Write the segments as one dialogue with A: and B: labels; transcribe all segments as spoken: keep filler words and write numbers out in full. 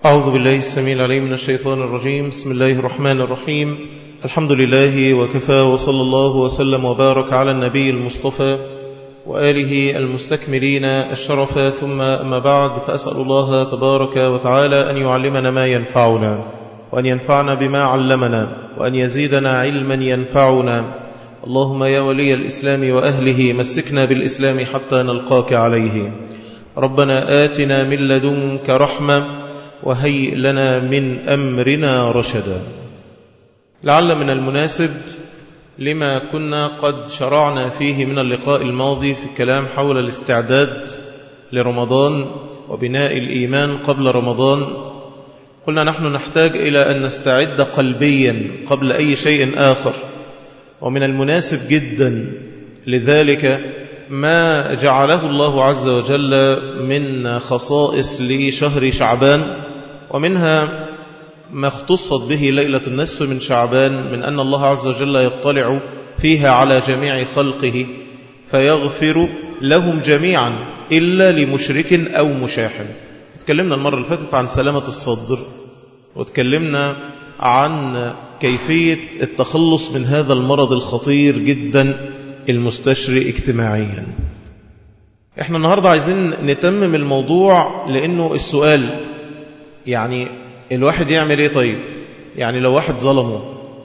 A: أعوذ بالله السميع العليم من الشيطان الرجيم. بسم الله الرحمن الرحيم. الحمد لله وكفى، وصلى الله وسلم وبارك على النبي المصطفى وآله المستكملين الشرف، ثم أما بعد، فأسأل الله تبارك وتعالى أن يعلمنا ما ينفعنا، وأن ينفعنا بما علمنا، وأن يزيدنا علما ينفعنا. اللهم يا ولي الإسلام وأهله مسكنا بالإسلام حتى نلقاك عليه. ربنا آتنا من لدنك رحمة وهيئ لنا من أمرنا رشدا. لعل من المناسب لما كنا قد شرعنا فيه من اللقاء الماضي في الكلام حول الاستعداد لرمضان وبناء الإيمان قبل رمضان، قلنا نحن نحتاج إلى أن نستعد قلبيا قبل أي شيء آخر، ومن المناسب جدا لذلك ما جعله الله عز وجل من خصائص لشهر شعبان، ومنها ما اختصت به ليلة النصف من شعبان، من أن الله عز وجل يطلع فيها على جميع خلقه فيغفر لهم جميعا إلا لمشرك أو مشاحن. تكلمنا المرة اللي فاتت عن سلامة الصدر، وتكلمنا عن كيفية التخلص من هذا المرض الخطير جدا المستشري اجتماعيا. احنا النهاردة عايزين نتمم الموضوع، لأنه السؤال يعني الواحد يعمل ايه؟ طيب يعني لو واحد ظلمه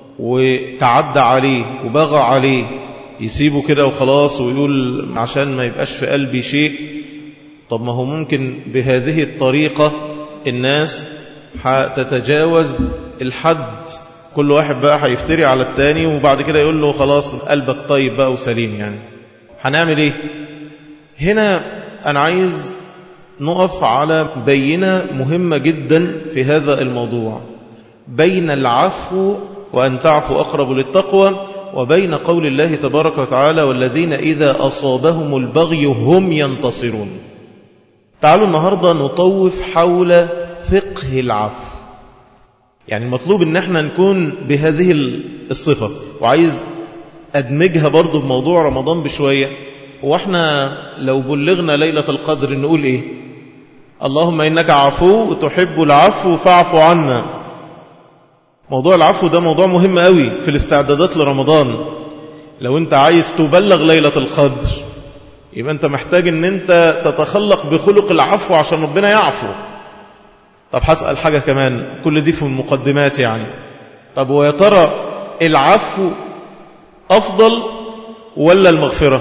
A: وتعدى عليه وبغى عليه، يسيبه كده وخلاص ويقول عشان ما يبقاش في قلبي شيء؟ طب ما هو ممكن بهذه الطريقة الناس هتتجاوز الحد، كل واحد بقى هيفتري على التاني وبعد كده يقول له خلاص قلبك طيب بقى وسليم. يعني هنعمل ايه هنا؟ أنا عايز نقف على بينة مهمة جدا في هذا الموضوع، بين العفو وأن تعفو أقرب للتقوى، وبين قول الله تبارك وتعالى والذين إذا أصابهم البغي هم ينتصرون. تعالوا النهاردة نطوف حول فقه العفو. يعني المطلوب ان احنا نكون بهذه الصفة، وعايز ادمجها برضو بموضوع رمضان بشوية. واحنا لو بلغنا ليلة القدر نقول ايه؟ اللهم انك عفو تحب العفو فاعف عنا. موضوع العفو ده موضوع مهم قوي في الاستعدادات لرمضان. لو انت عايز تبلغ ليلة القدر يبقى انت محتاج ان انت تتخلق بخلق العفو عشان ربنا يعفو. طب هسأل حاجة كمان، كل دي في المقدمات يعني. طب ويا ترى العفو أفضل ولا المغفرة؟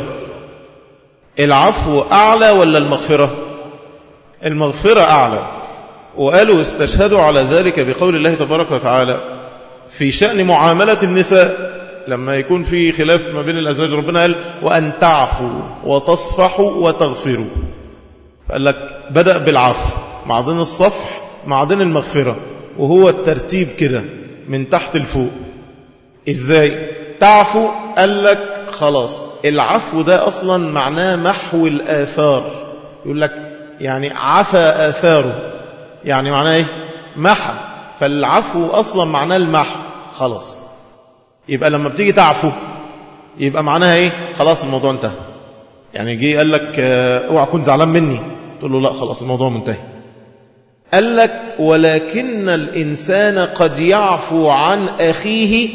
A: العفو أعلى ولا المغفرة؟ المغفرة أعلى. وقالوا استشهدوا على ذلك بقول الله تبارك وتعالى في شأن معاملة النساء لما يكون في خلاف ما بين الأزواج، ربنا قال وأن تعفوا وتصفحوا وتغفروا. فقال لك بدأ بالعفو، بعدين الصفح، بعدين المغفرة، وهو الترتيب كده من تحت الفوق. إزاي تعفو؟ قال لك خلاص العفو ده أصلا معناه محو الآثار. يقول لك يعني عفى آثاره، يعني معناه إيه؟ محى. فالعفو أصلا معناه المحو. خلاص يبقى لما بتيجي تعفو يبقى معناها إيه؟ خلاص الموضوع انتهى. يعني جي قال لك اوعى كنت زعلان مني، تقول له لا خلاص الموضوع منتهي. قال لك ولكن الإنسان قد يعفو عن أخيه،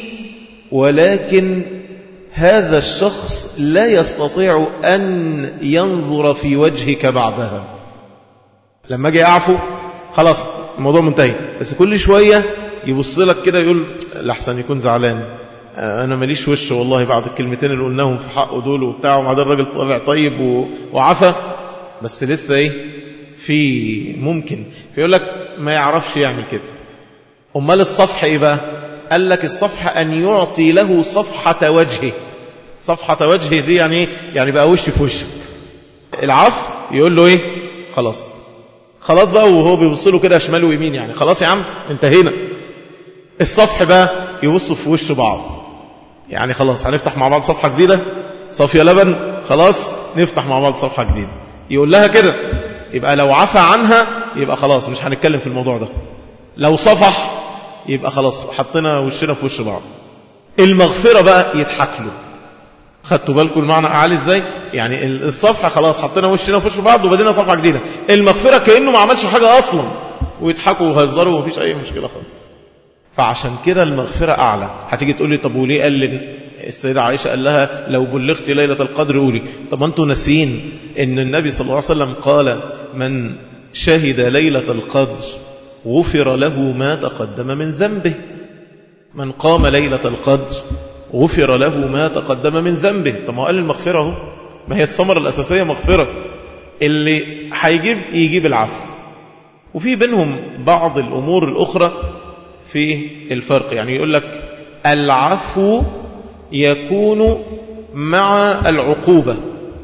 A: ولكن هذا الشخص لا يستطيع أن ينظر في وجهك بعدها. لما أجي أعفو خلاص الموضوع منتهي، بس كل شوية يبص لك كده يقول لحسن يكون زعلان، أنا ماليش وش والله بعد الكلمتين اللي قلناهم في حقه دول وبتاع، وبعدين الراجل طلع طيب وعفى، بس لسه إيه في ممكن فيقول لك ما يعرفش يعمل كده. أمال الصفح إيه بقى؟ قال لك الصفح أن يعطي له صفحة وجهه. صفحة وجهه دي يعني إيه؟ يعني بقى وش في وشك. العفو يقول له إيه؟ خلاص خلاص بقى، وهو بيبص له كده شمال ويمين، يعني خلاص يا عم انتهينا. الصفح بقى يبصوا في وش بعض، يعني خلاص هنفتح مع بعض صفحة جديدة، صافية لبن، خلاص نفتح مع بعض صفحة جديدة. يقول لها كده، يبقى لو عفى عنها يبقى خلاص مش هنتكلم في الموضوع ده. لو صفح يبقى خلاص حطينا وشنا في وش بعض. المغفرة بقى يضحك له. خدتوا بالكم المعنى أعلى ازاي؟ يعني الصفحة خلاص حطينا وشنا في وش بعض وبدينا صفحة جديدة. المغفرة كأنه ما عملش حاجة أصلا، ويضحكوا ويهزروا ومفيش أي مشكلة خالص. فعشان كده المغفرة أعلى. هتيجي تقول لي طب وليه قال السيدة عائشة قال لها لو بلغت ليلة القدر قولي؟ طب أنتوا ناسين إن النبي صلى الله عليه وسلم قال من شهد ليلة القدر غفر له ما تقدم من ذنبه. من قام ليلة القدر غفر له ما تقدم من ذنبه. طب ما قال المغفرة اهو، ما هي الثمرة الأساسية مغفرة، اللي هيجيب يجيب العفو. وفي بينهم بعض الأمور الأخرى في الفرق، يعني يقول لك العفو يكون مع العقوبة.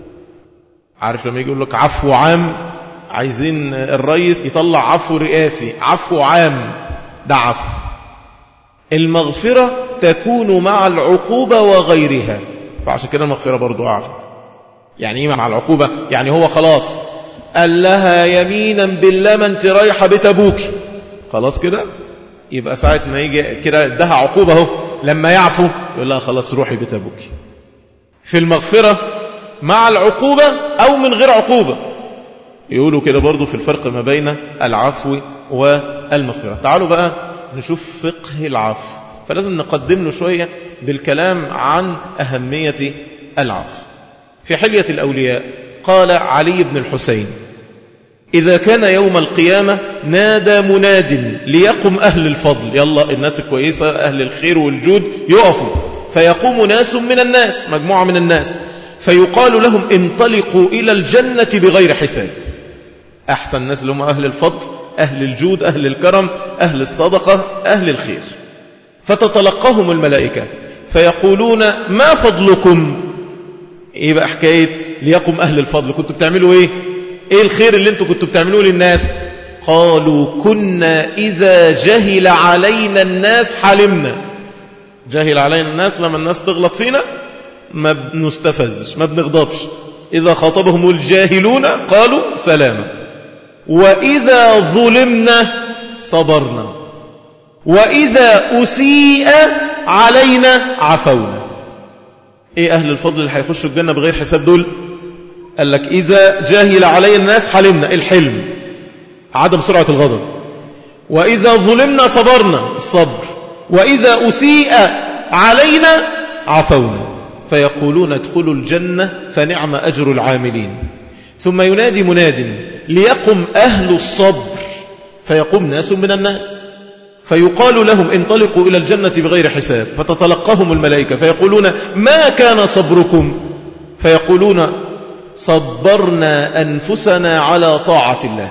A: عارف لما يقول لك عفو عام، عايزين الرئيس يطلع عفو رئاسي، عفو عام، ده عفو. المغفرة تكون مع العقوبة وغيرها، فعشان كده المغفرة برضو أعلى. يعني إيه مع العقوبة؟ يعني هو خلاص قال لها يمينا بالله ما انت رايحة بتبوك، خلاص كده يبقى ساعة ما يجي كده ادها عقوبة اهو، لما يعفو يقول لها خلاص روحي بتبوك. في المغفرة مع العقوبة أو من غير عقوبة. يقولوا كده برضو في الفرق ما بين العفو والمغفرة. تعالوا بقى نشوف فقه العفو، فلازم نقدم له شوية بالكلام عن أهمية العفو. في حلية الأولياء قال علي بن الحسين إذا كان يوم القيامة نادى مناد ليقم أهل الفضل، يلا الناس الكويسة أهل الخير والجود يقفوا، فيقوم ناس من الناس، مجموعة من الناس، فيقال لهم انطلقوا إلى الجنة بغير حساب. أحسن الناس اللي هم أهل الفضل، أهل الجود، أهل الكرم، أهل الصدقة، أهل الخير. فتتلقاهم الملائكة فيقولون ما فضلكم؟ إيه بقى حكاية ليقم أهل الفضل؟ كنتوا بتعملوا إيه؟ إيه الخير اللي انتوا كنتوا بتعملوه للناس؟ قالوا كنا إذا جهل علينا الناس حلمنا. جهل علينا الناس لما الناس تغلط فينا ما بنستفزش، ما بنغضبش. إذا خاطبهم الجاهلون قالوا سلاما. وإذا ظلمنا صبرنا، وإذا أسيء علينا عفونا. إيه أهل الفضل اللي هيخشوا الجنة بغير حساب دول؟ قال لك إذا جاهل علي الناس حلمنا، الحلم، عدم سرعة الغضب. وإذا ظلمنا صبرنا، الصبر. وإذا أسيء علينا عفونا. فيقولون ادخلوا الجنة فنعم أجر العاملين. ثم ينادي مناد ليقم أهل الصبر، فيقوم ناس من الناس، فيقال لهم انطلقوا إلى الجنة بغير حساب. فتتلقاهم الملائكة فيقولون ما كان صبركم؟ فيقولون صبرنا أنفسنا على طاعة الله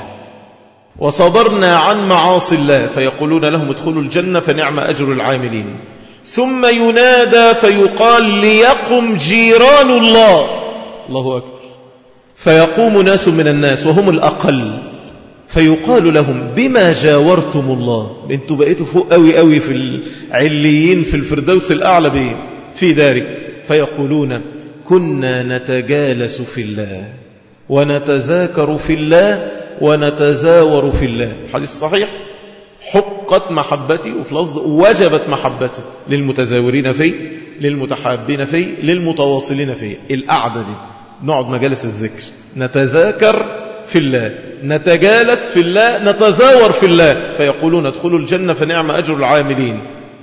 A: وصبرنا عن معاصي الله. فيقولون لهم ادخلوا الجنة فنعم أجر العاملين. ثم ينادى فيقال ليقم جيران الله، الله أكبر، فيقوم ناس من الناس وهم الأقل، فيقال لهم بما جاورتم الله؟ انتوا بقيتوا فوق قوي قوي في العليين في الفردوس الأعلى بيه في ذلك. فيقولون كنا نتجالس في الله ونتذاكر في الله ونتزاور في الله. الحديث الصحيح حقت محبتي، وفي لفظ وجبت محبتي للمتزاورين فيه، للمتحابين فيه، للمتواصلين فيه. القعدة دي نقعد مجالس الذكر، نتذاكر في الله، نتجالس في الله، نتزاور في الله. فيقولون ادخلوا الجنة فنعم أجر العاملين.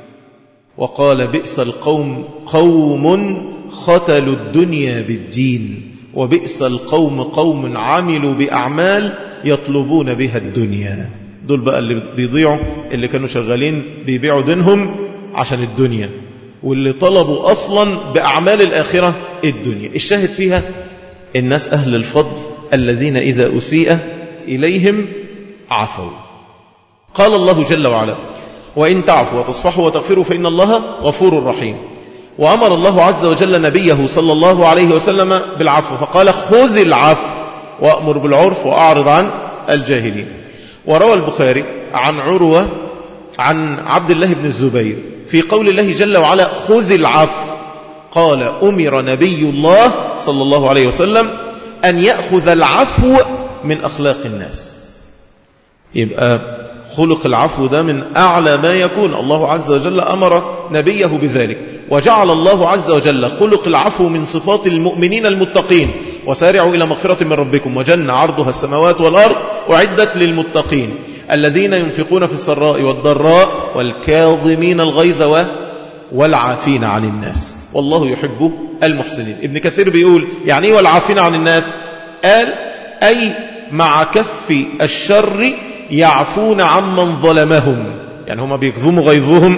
A: وقال بئس القوم قوم ختلوا الدنيا بالدين، وبئس القوم قوم عملوا بأعمال يطلبون بها الدنيا. دول بقى اللي بيضيعوا، اللي كانوا شغالين بيبيعوا دينهم عشان الدنيا، واللي طلبوا أصلا بأعمال الآخرة الدنيا. الشاهد فيها الناس أهل الفضل الذين إذا أسيء إليهم عفوا. قال الله جل وعلا وإن تعفوا وتصفحوا وتغفروا فإن الله غفور رحيم. وأمر الله عز وجل نبيه صلى الله عليه وسلم بالعفو، فقال خذ العفو وأمر بالعرف وأعرض عن الجاهلين. وروى البخاري عن عروة عن عبد الله بن الزبير في قول الله جل وعلا خذ العفو، قال أمر نبي الله صلى الله عليه وسلم أن يأخذ العفو من أخلاق الناس. يبقى خلق العفو ده من أعلى ما يكون. الله عز وجل أمر نبيه بذلك، وجعل الله عز وجل خلق العفو من صفات المؤمنين المتقين. وسارعوا إلى مغفرة من ربكم وجنة عرضها السماوات والأرض أعدت للمتقين الذين ينفقون في السراء والضراء والكاظمين الغيظ والعافين عن الناس والله يحب المحسنين. ابن كثير بيقول يعني ايه والعافين عن الناس؟ قال أي مع كف الشر يعفون عمن ظلمهم، يعني هما بيكظموا غيظهم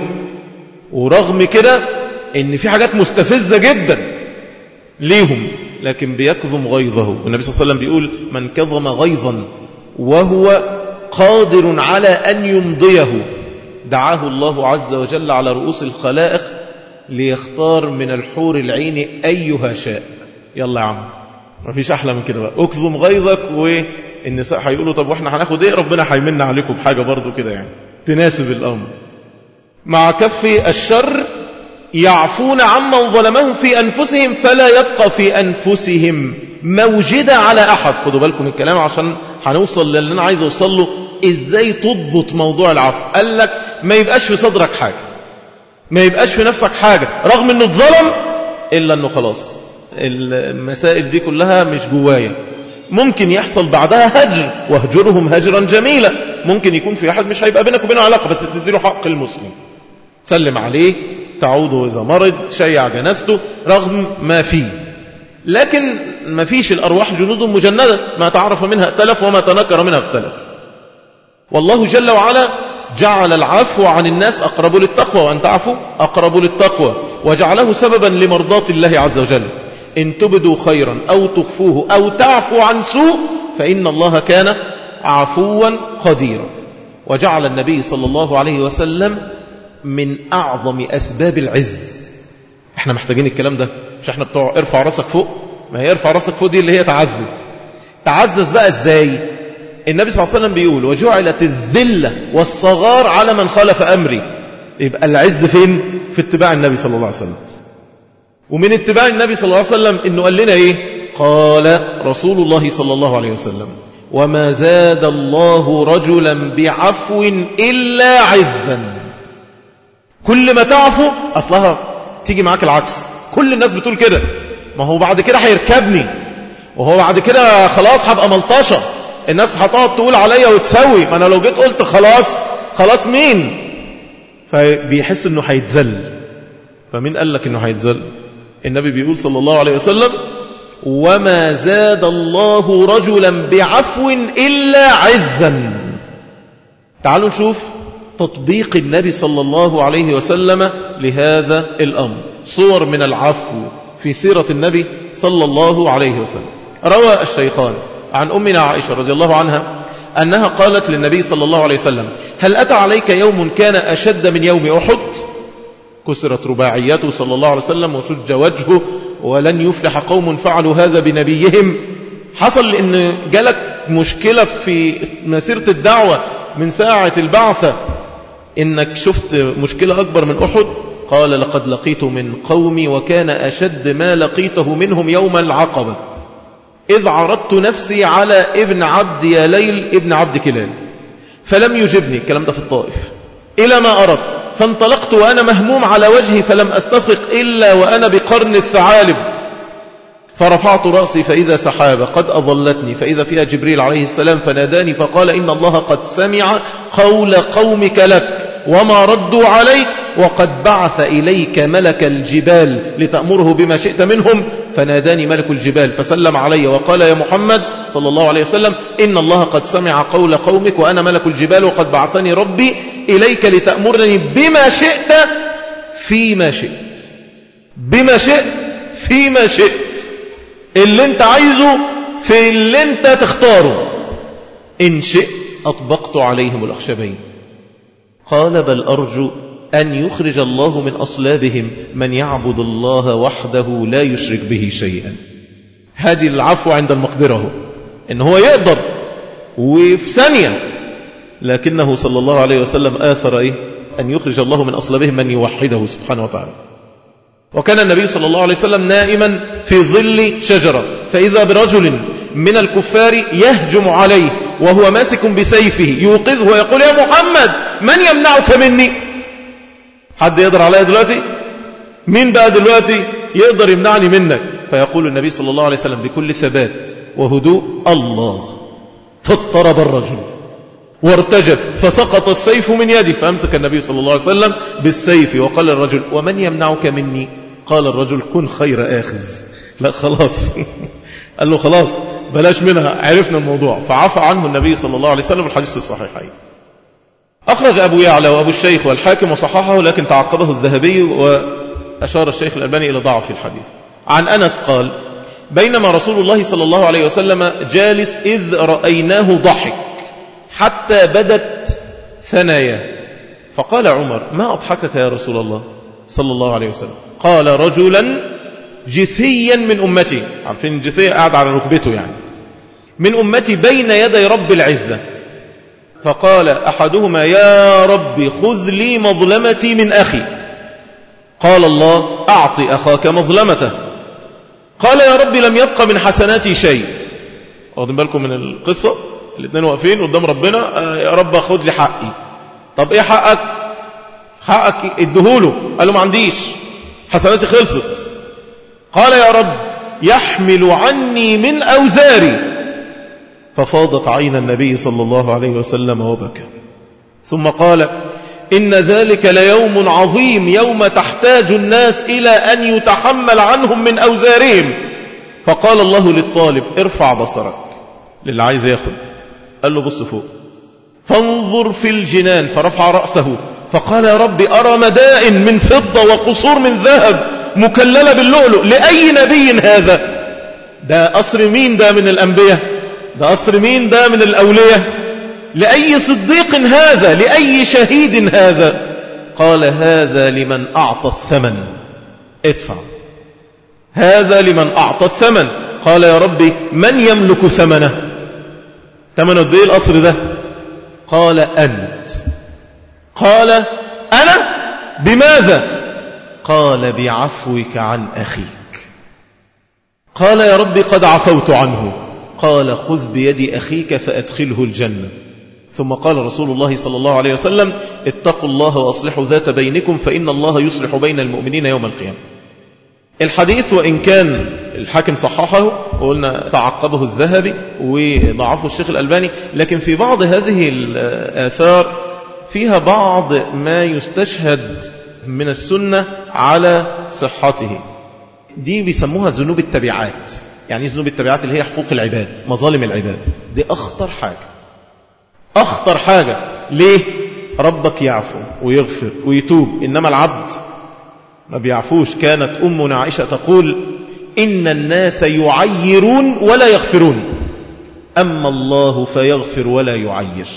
A: ورغم كده ان في حاجات مستفزة جدا ليهم لكن بيكظم غيظه. النبي صلى الله عليه وسلم بيقول من كظم غيظا وهو قادر على أن يمضيه دعاه الله عز وجل على رؤوس الخلائق ليختار من الحور العين أيها شاء. يلا يا عم ما فيش أحلى من كده بقى، اكظم غيظك والنساء هيقولوا طب واحنا هناخد ايه؟ ربنا هيمن عليكم بحاجة برضو كده يعني تناسب الأمر. مع كف الشر يعفون عمن ظلمهم في أنفسهم فلا يبقى في أنفسهم موجدة على أحد. خدوا بالكم الكلام عشان هنوصل للي أنا عايز أوصل له، إزاي تضبط موضوع العفو. قال لك ما يبقاش في صدرك حاجة، ما يبقاش في نفسك حاجة رغم أنه اتظلم إلا أنه خلاص المسائل دي كلها مش جوايا. ممكن يحصل بعدها هجر وهجرهم هجرا جميلا، ممكن يكون في أحد مش هيبقى بينك وبينه علاقة بس تديله حق المسلم، تسلم عليه، تعوده إذا مرض، شيع جنازته رغم ما فيه. لكن ما فيش الأرواح جنود مجندة، ما تعرف منها ائتلف وما تنكر منها اختلف. والله جل وعلا جعل العفو عن الناس أقرب للتقوى، وأن تعفوا أقرب للتقوى، وجعله سببا لمرضاة الله عز وجل. إن تبدوا خيرا أو تخفوه أو تعفوا عن سوء فإن الله كان عفوا قديرا. وجعل النبي صلى الله عليه وسلم من أعظم أسباب العز. احنا محتاجين الكلام ده، مش احنا بتوع ارفع راسك فوق؟ ما هي ارفع راسك فوق دي اللي هي تعزز. تعزز بقى ازاي؟ النبي صلى الله عليه وسلم بيقول وجعلت الذلة والصغار على من خالف أمري. يبقى العز فين؟ في اتباع النبي صلى الله عليه وسلم. ومن اتباع النبي صلى الله عليه وسلم انه قال لنا ايه؟ قال رسول الله صلى الله عليه وسلم وما زاد الله رجلا بعفو إلا عزا. كل ما تعفو أصلها تيجي معاك العكس، كل الناس بتقول كده، ما هو بعد كده هيركبني، وهو بعد كده خلاص هبقى ملطشة، الناس هتقعد تقول عليا وتسوي، ما أنا لو جيت قلت خلاص خلاص مين؟ فبيحس أنه هيتذل. فمين قال لك أنه هيتذل؟ النبي بيقول صلى الله عليه وسلم وما زاد الله رجلا بعفو إلا عزا. تعالوا نشوف تطبيق النبي صلى الله عليه وسلم لهذا الأمر، صور من العفو في سيرة النبي صلى الله عليه وسلم. روى الشيخان عن أمنا عائشة رضي الله عنها أنها قالت للنبي صلى الله عليه وسلم هل أتى عليك يوم كان أشد من يوم أحد؟ كسرت رباعيته صلى الله عليه وسلم وشج وجهه ولن يفلح قوم فعلوا هذا بنبيهم. حصل إن جالك مشكلة في مسيرة الدعوة من ساعة البعثة إنك شفت مشكلة أكبر من أحد؟ قال لقد لقيت من قومي وكان أشد ما لقيته منهم يوم العقبة إذ عرضت نفسي على ابن عبد يليل ابن عبد كلال فلم يجبني، الكلام ده في الطائف، إلى ما أردت فانطلقت وأنا مهموم على وجهي فلم أستفق إلا وأنا بقرن الثعالب فرفعت رأسي فإذا سحابة قد أظلتني فإذا فيها جبريل عليه السلام فناداني فقال إن الله قد سمع قول قومك لك وما ردوا عليك وقد بعث إليك ملك الجبال لتأمره بما شئت منهم. فناداني ملك الجبال فسلم علي وقال يا محمد صلى الله عليه وسلم إن الله قد سمع قول قومك وأنا ملك الجبال وقد بعثني ربي إليك لتأمرني بما شئت فيما شئت. بما شئت فيما شئت، اللي انت عايزه في اللي انت تختاره. إن شئت أطبقت عليهم الأخشبين. قال بل أرجو أن يخرج الله من أصلابهم من يعبد الله وحده لا يشرك به شيئا. هذه العفو عند المقدرة، إن هو يقدر وفي ثانية، لكنه صلى الله عليه وسلم آثر إيه؟ أن يخرج الله من أصلابهم من يوحده سبحانه وتعالى. وكان النبي صلى الله عليه وسلم نائما في ظل شجرة فإذا برجل من الكفار يهجم عليه وهو ماسك بسيفه يوقظه ويقول يا محمد من يمنعك مني؟ حد يقدر عليا دلوقتي؟ مين بقى دلوقتي يقدر يمنعني منك؟ فيقول النبي صلى الله عليه وسلم بكل ثبات وهدوء الله. فاضطرب الرجل وارتجف فسقط السيف من يده، فأمسك النبي صلى الله عليه وسلم بالسيف وقال الرجل: ومن يمنعك مني؟ قال الرجل: كن خير آخذ. لا خلاص قال له: خلاص بلاش منها، عرفنا الموضوع. فعفى عنه النبي صلى الله عليه وسلم. الحديث في الصحيحين. أخرج أبو يعلى وأبو الشيخ والحاكم وصححه، لكن تعقبه الذهبي وأشار الشيخ الألباني إلى ضعف الحديث. عن أنس قال: بينما رسول الله صلى الله عليه وسلم جالس إذ رأيناه ضحك حتى بدت ثناياه، فقال عمر: ما أضحكك يا رسول الله صلى الله عليه وسلم؟ قال: رجلا جثيا من أمتي، عارفين الجثية قاعد على ركبته يعني، من أمتي بين يدي رب العزة، فقال أحدهما: يا رب خذ لي مظلمتي من أخي. قال الله: أعطي أخاك مظلمته. قال: يا رب لم يبق من حسناتي شيء. واخدين بالكم من القصة؟ الاثنين واقفين قدام ربنا: يا رب خذ لي حقي. طب ايه حقك؟ حقك ادهوله. قال له: ما عنديش، حسناتي خلصت. قال: يا رب يحمل عني من أوزاري. ففاضت عين النبي صلى الله عليه وسلم وبكى، ثم قال: إن ذلك ليوم عظيم، يوم تحتاج الناس إلى أن يتحمل عنهم من أوزارهم. فقال الله للطالب: ارفع بصرك، للي عايز ياخد. قال له: بص فوق، فانظر في الجنان. فرفع رأسه فقال: يا رب أرى مدائن من فضة وقصور من ذهب مكللة باللؤلؤ، لأي نبي هذا؟ ده قصر مين ده من الأنبياء؟ ده قصر مين ده من الأولياء؟ لأي صديق هذا؟ لأي شهيد هذا؟ قال: هذا لمن أعطى الثمن، ادفع. هذا لمن أعطى الثمن. قال: يا ربي من يملك ثمنه؟ ثمنه قد ايه القصر ده؟ قال: أنت. قال: أنا؟ بماذا؟ قال: بعفوك عن أخيك. قال: يا ربي قد عفوت عنه. قال: خذ بيد أخيك فأدخله الجنة. ثم قال رسول الله صلى الله عليه وسلم: اتقوا الله وأصلحوا ذات بينكم، فإن الله يصلح بين المؤمنين يوم القيامة. الحديث وإن كان الحاكم صححه وقلنا تعقبه الذهبي وضعفه الشيخ الألباني، لكن في بعض هذه الآثار فيها بعض ما يستشهد من السنة على صحته. دي بيسموها ذنوب التبعات. يعني ذنوب التبعات اللي هي حقوق العباد، مظالم العباد. دي أخطر حاجة، أخطر حاجة. ليه؟ ربك يعفو ويغفر ويتوب، إنما العبد ما بيعفوش. كانت أمنا عائشة تقول: إن الناس يعيرون ولا يغفرون، أما الله فيغفر ولا يعير.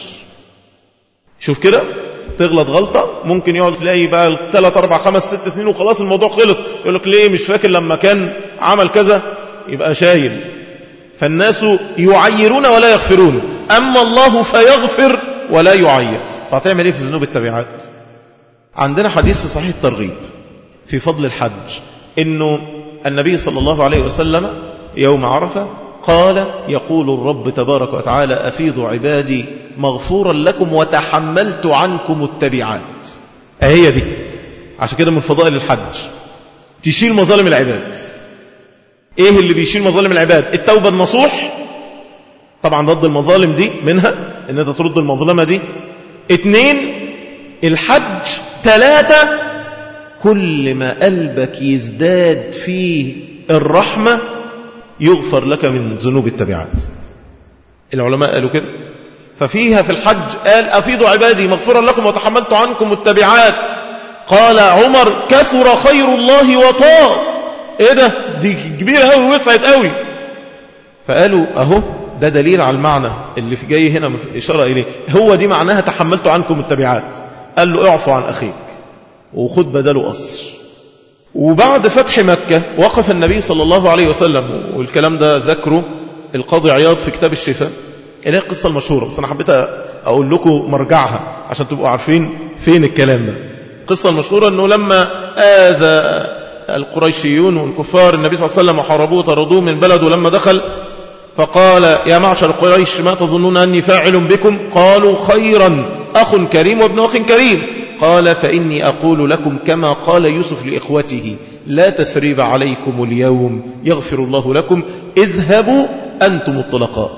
A: شوف كده، تغلط غلطة ممكن يقعد تلاقي بقى ثلاث أربع خمس ست سنين وخلاص الموضوع خلص. يقول لك: ليه مش فاكر لما كان عمل كذا؟ يبقى شايل. فالناس يعيرون ولا يغفرون، أما الله فيغفر ولا يعير. فهتعمل إيه في ذنوب التبعات؟ عندنا حديث في صحيح الترغيب في فضل الحج، إنه النبي صلى الله عليه وسلم يوم عرفة قال: يقول الرب تبارك وتعالى: أفيضوا عبادي مغفورا لكم وتحملت عنكم التبعات. أهي دي. عشان كده من فضائل الحج تشيل مظالم العباد. ايه اللي بيشيل مظالم العباد؟ التوبة النصوح، طبعا رد المظالم دي منها ان انت ترد المظلمة دي. اتنين، الحج. ثلاثة، كل ما قلبك يزداد فيه الرحمة يغفر لك من ذنوب التبعات. العلماء قالوا كده. ففيها في الحج قال: أفيضوا عبادي مغفرا لكم وتحملت عنكم التبعات. قال عمر: كثر خير الله وطال. ايه ده؟ دي كبيرة قوي ووسعت قوي. فقالوا: اهو ده دليل على المعنى اللي في جاي هنا إشارة إليه. هو دي معناها تحملت عنكم التبعات. قال له: اعفو عن أخيك وخد بداله قصر. وبعد فتح مكة وقف النبي صلى الله عليه وسلم، والكلام ده ذكره القاضي عياض في كتاب الشفاء. إليه القصة المشهورة، بس أنا حبيت أقول لكم مرجعها عشان تبقوا عارفين فين الكلام ده. القصة المشهورة أنه لما آذى القريشيون والكفار النبي صلى الله عليه وسلم وحاربوه طردوه من بلده، لما دخل فقال: يا معشر قريش ما تظنون أني فاعل بكم؟ قالوا: خيرا، أخ كريم وابن أخ كريم. قال: فإني أقول لكم كما قال يوسف لإخوته: لا تثريب عليكم اليوم، يغفر الله لكم، اذهبوا أنتم الطلقاء.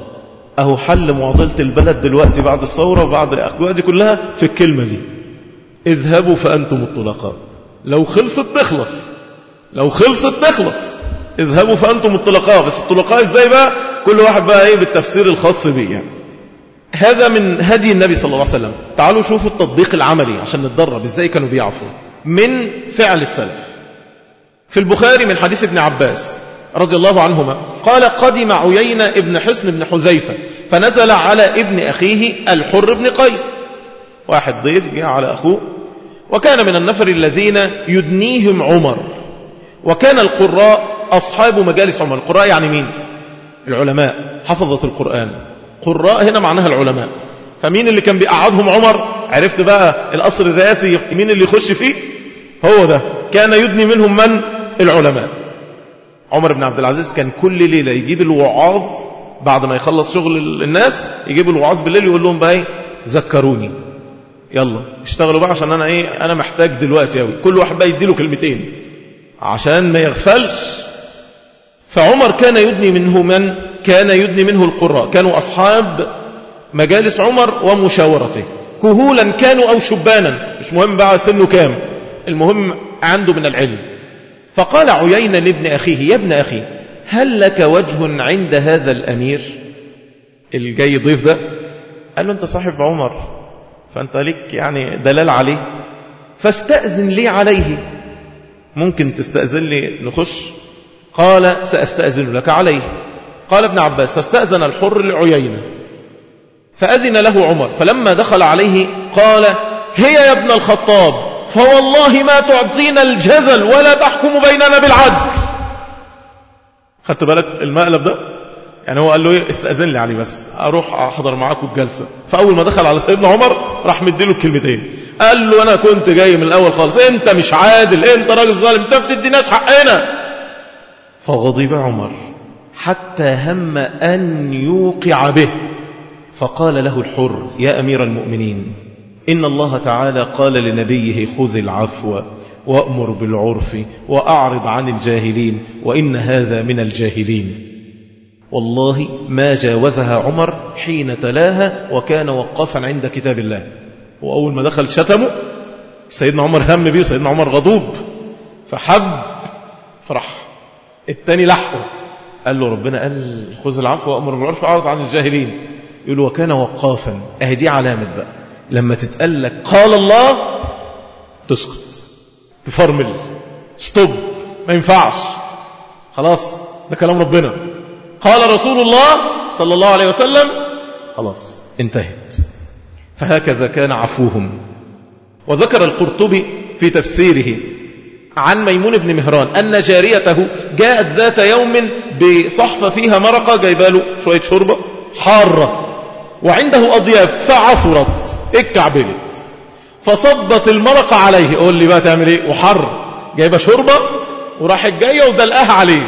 A: أهو حل معضلة البلد دلوقتي بعد الثورة وبعد الأخوة دي كلها في الكلمة دي: اذهبوا فأنتم الطلقاء. لو خلصت تخلص، لو خلصت تخلص، اذهبوا فأنتم الطلقاء. بس الطلقاء ازاي بقى؟ كل واحد بقى ايه بالتفسير الخاص بيه يعني. هذا من هدي النبي صلى الله عليه وسلم. تعالوا شوفوا التطبيق العملي عشان نتدرب ازاي كانوا بيعفوا من فعل السلف. في البخاري من حديث ابن عباس رضي الله عنهما قال: قدم عيينة ابن حصن بن حذيفة فنزل على ابن أخيه الحر بن قيس. واحد ضيف جاء على أخوه، وكان من النفر الذين يدنيهم عمر، وكان القراء أصحاب مجالس عمر. القراء يعني مين؟ العلماء، حفظة القرآن. قراء هنا معناها العلماء. فمين اللي كان بيقعدهم عمر؟ عرفت بقى القصر الرئاسي مين اللي يخش فيه؟ هو ده. كان يدني منهم من؟ العلماء. عمر بن عبد العزيز كان كل ليلة يجيب الوعاظ بعد ما يخلص شغل الناس، يجيب الوعاظ بالليل يقول لهم بقى ايه؟ ذكروني، يلا اشتغلوا بقى عشان انا ايه انا محتاج دلوقتي قوي. كل واحد بقى يديله كلمتين عشان ما يغفلش. فعمر كان يدني منه من؟ كان يدني منه القراء، كانوا أصحاب مجالس عمر ومشاورته، كهولا كانوا أو شبانا، مش مهم بقى سنه كام، المهم عنده من العلم. فقال عيينة لابن أخيه: يا ابن أخي، هل لك وجه عند هذا الأمير الجاي ضيف ده؟ قال له: أنت صاحب عمر، فأنت لك يعني دلال عليه، فاستأذن لي عليه، ممكن تستأذن لي نخش؟ قال: سأستأذن لك عليه. قال ابن عباس: فاستأذن الحر لعيينة فأذن له عمر، فلما دخل عليه قال: هي يا ابن الخطاب، فوالله ما تعطينا الجزل ولا تحكم بيننا بالعدل. خدت بالك المقلب ده؟ يعني هو قال له ايه؟ استأذن لي عليه بس أروح أحضر معاكم الجلسة. فأول ما دخل على سيدنا عمر راح مديله الكلمتين، قال له: أنا كنت جاي من الأول خالص، أنت مش عادل، أنت راجل ظالم، أنت بتديناش حقنا. فغضب عمر حتى هم أن يوقع به، فقال له الحر: يا أمير المؤمنين، إن الله تعالى قال لنبيه: خذ العفو وأمر بالعرف وأعرض عن الجاهلين، وإن هذا من الجاهلين. والله ما جاوزها عمر حين تلاها، وكان وقافا عند كتاب الله. وأول ما دخل شتمه، سيدنا عمر هم بيه، سيدنا عمر غضوب فحب فرح. التاني لحقه قال له: ربنا قال خذ العفو وأمر بالعرف وأعرض عن الجاهلين. يقول: وكان وقافا. أهدي علامة بقى، لما تتقال لك قال الله تسكت، تفرمل، ستوب، ما ينفعش، خلاص ده كلام ربنا. قال رسول الله صلى الله عليه وسلم، خلاص انتهت. فهكذا كان عفوهم. وذكر القرطبي في تفسيره عن ميمون بن مهران أن جاريته جاءت ذات يوم بصحفة فيها مرقة، جايباله شوية شوربة حارة وعنده أضياف، فعصرت اتكعبلت، فصبت المرقة عليه. قول لي بقى تعمل ايه؟ وحر، جايبة شوربة وراحت جاية ودلقاها عليه.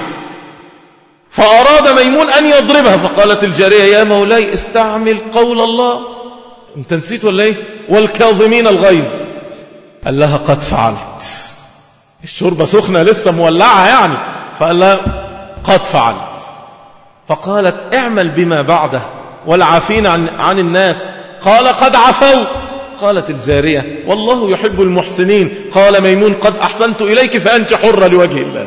A: فأراد ميمون أن يضربها، فقالت الجارية: يا مولاي استعمل قول الله، انت نسيت ولا ايه؟ والكاظمين الغيظ. قال لها: قد فعلت. الشوربة سخنة لسه مولعة يعني، فقال لها: قد فعلت. فقالت: اعمل بما بعده والعافين عن, عن الناس. قال: قد عفوت. قالت الجارية: والله يحب المحسنين. قال ميمون: قد أحسنت إليك فأنت حرة لوجه الله.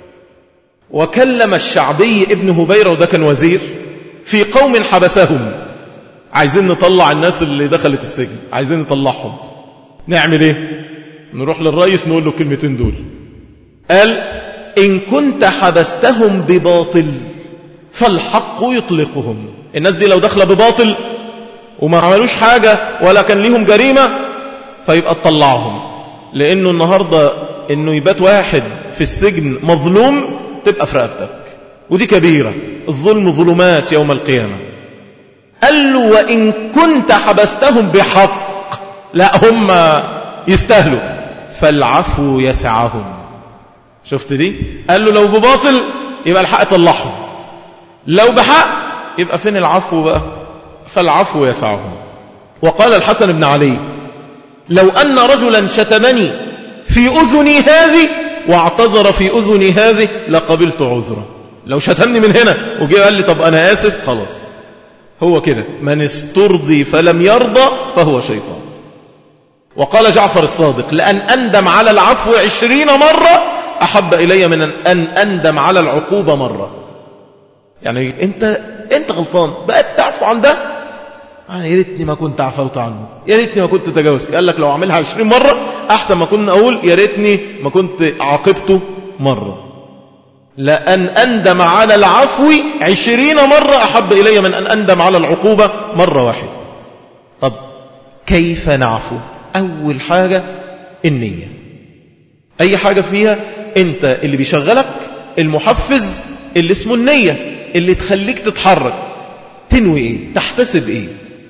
A: وكلم الشعبي ابن هبيرة، وده كان وزير، في قوم حبسهم، عايزين نطلع الناس اللي دخلت السجن، عايزين نطلعهم، نعمل ايه؟ نروح للرئيس نقول له كلمتين دول. قال: إن كنت حبستهم بباطل فالحق يطلقهم. الناس دي لو دخل بباطل وما عملوش حاجة ولا كان ليهم جريمة فيبقى تطلعهم، لأنه النهاردة إنه يبات واحد في السجن مظلوم تبقى في رقبتك، ودي كبيرة. الظلم ظلمات يوم القيامة. قال له: وإن كنت حبستهم بحق، لا هم يستاهلوا، فالعفو يسعهم. شفت دي؟ قال له: لو بباطل يبقى الحق طلعهم، لو بحق يبقى فين العفو بقى؟ فالعفو يسعهم. وقال الحسن بن علي: لو أن رجلا شتمني في أذني هذه واعتذر في أذني هذه لقبلت عذره. لو شتمني من هنا وجي قال لي طب أنا آسف، خلاص هو كده، من استرضي فلم يرضى فهو شيطان. وقال جعفر الصادق: لأن أندم على العفو عشرين مرة أحب إلي من أن أندم على العقوبة مرة. يعني أنت أنت غلطان بقى تعفو عن ده، يعني يا ريتني ما كنت عفوت عنه، يا ريتني ما كنت تجاوزت. قال لك لو عملها عشرين مرة أحسن ما كنا أقول يا ريتني ما كنت عاقبته مرة. لأن أندم على العفو عشرين مرة أحب إلي من أن أندم على العقوبة مرة واحدة. طب كيف نعفو؟ أول حاجة النية. أي حاجة فيها أنت اللي بيشغلك المحفز اللي اسمه النية، اللي تخليك تتحرك. تنوي إيه؟ تحتسب إيه؟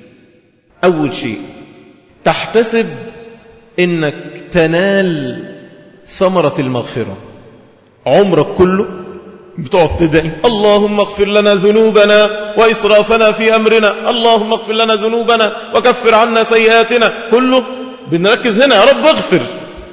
A: أول شيء تحتسب إنك تنال ثمرة المغفرة. عمرك كله بتقعد تدعي: اللهم اغفر لنا ذنوبنا وإسرافنا في أمرنا، اللهم اغفر لنا ذنوبنا وكفر عنا سيئاتنا. كله بنركز هنا: يا رب اغفر.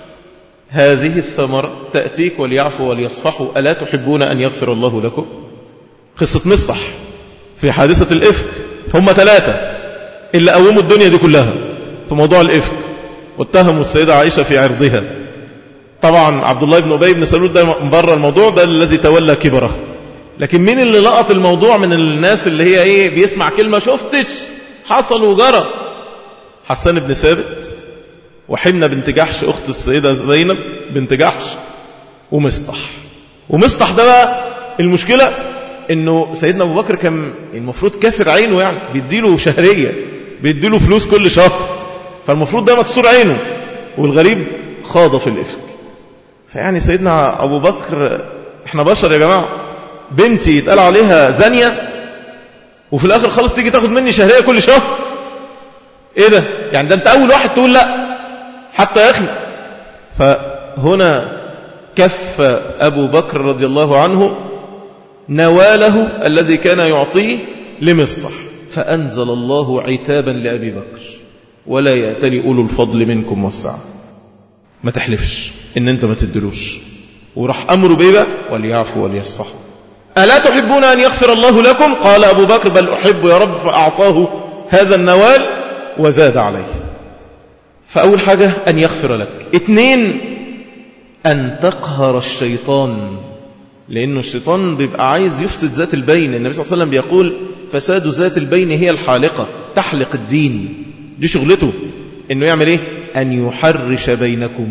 A: هذه الثمرة تأتيك وليعفوا وليصفحوا ألا تحبون أن يغفر الله لكم؟ قصة مصطح في حادثة الإفك، هم ثلاثة اللي قوموا الدنيا دي كلها في موضوع الإفك، واتهموا السيدة عائشة في عرضها. طبعا عبد الله بن أبي بن سلول ده مبرر الموضوع ده الذي تولى كبره. لكن مين اللي لقط الموضوع من الناس اللي هي ايه بيسمع كلمة شفتش حصل وجرى؟ حسان بن ثابت، وحمنة بنت جحش أخت السيدة زينب بنت جحش، ومصطح. ومصطح ده بقى المشكلة انه سيدنا أبو بكر كان المفروض كسر عينه، يعني بيديله شهرية، بيديله فلوس كل شهر، فالمفروض ده مكسور عينه، والغريب خاض في الإفك. فيعني سيدنا أبو بكر، احنا بشر يا جماعة، بنتي يتقال عليها زانية وفي الآخر خالص تيجي تاخد مني شهرية كل شهر؟ ايه ده؟ يعني ده انت أول واحد تقول لا حتى يا أخي. فهنا كف أبو بكر رضي الله عنه نواله الذي كان يعطيه لمصطح، فأنزل الله عتابا لأبي بكر: ولا يأتلي أولو الفضل منكم والسعة. ما تحلفش ان انت ما تدلوش. وراح أمره بيه: وليعفوا وليصفحوا. ألا تحبون أن يغفر الله لكم؟ قال أبو بكر: بل أحب يا رب. فأعطاه هذا النوال وزاد عليه. فأول حاجة أن يغفر لك. اثنين، أن تقهر الشيطان، لأنه الشيطان بيبقى عايز يفسد ذات البين. النبي صلى الله عليه وسلم بيقول: فساد ذات البين هي الحالقة، تحلق الدين، دي شغلته. إنه يعمل إيه؟ أن يحرش بينكم.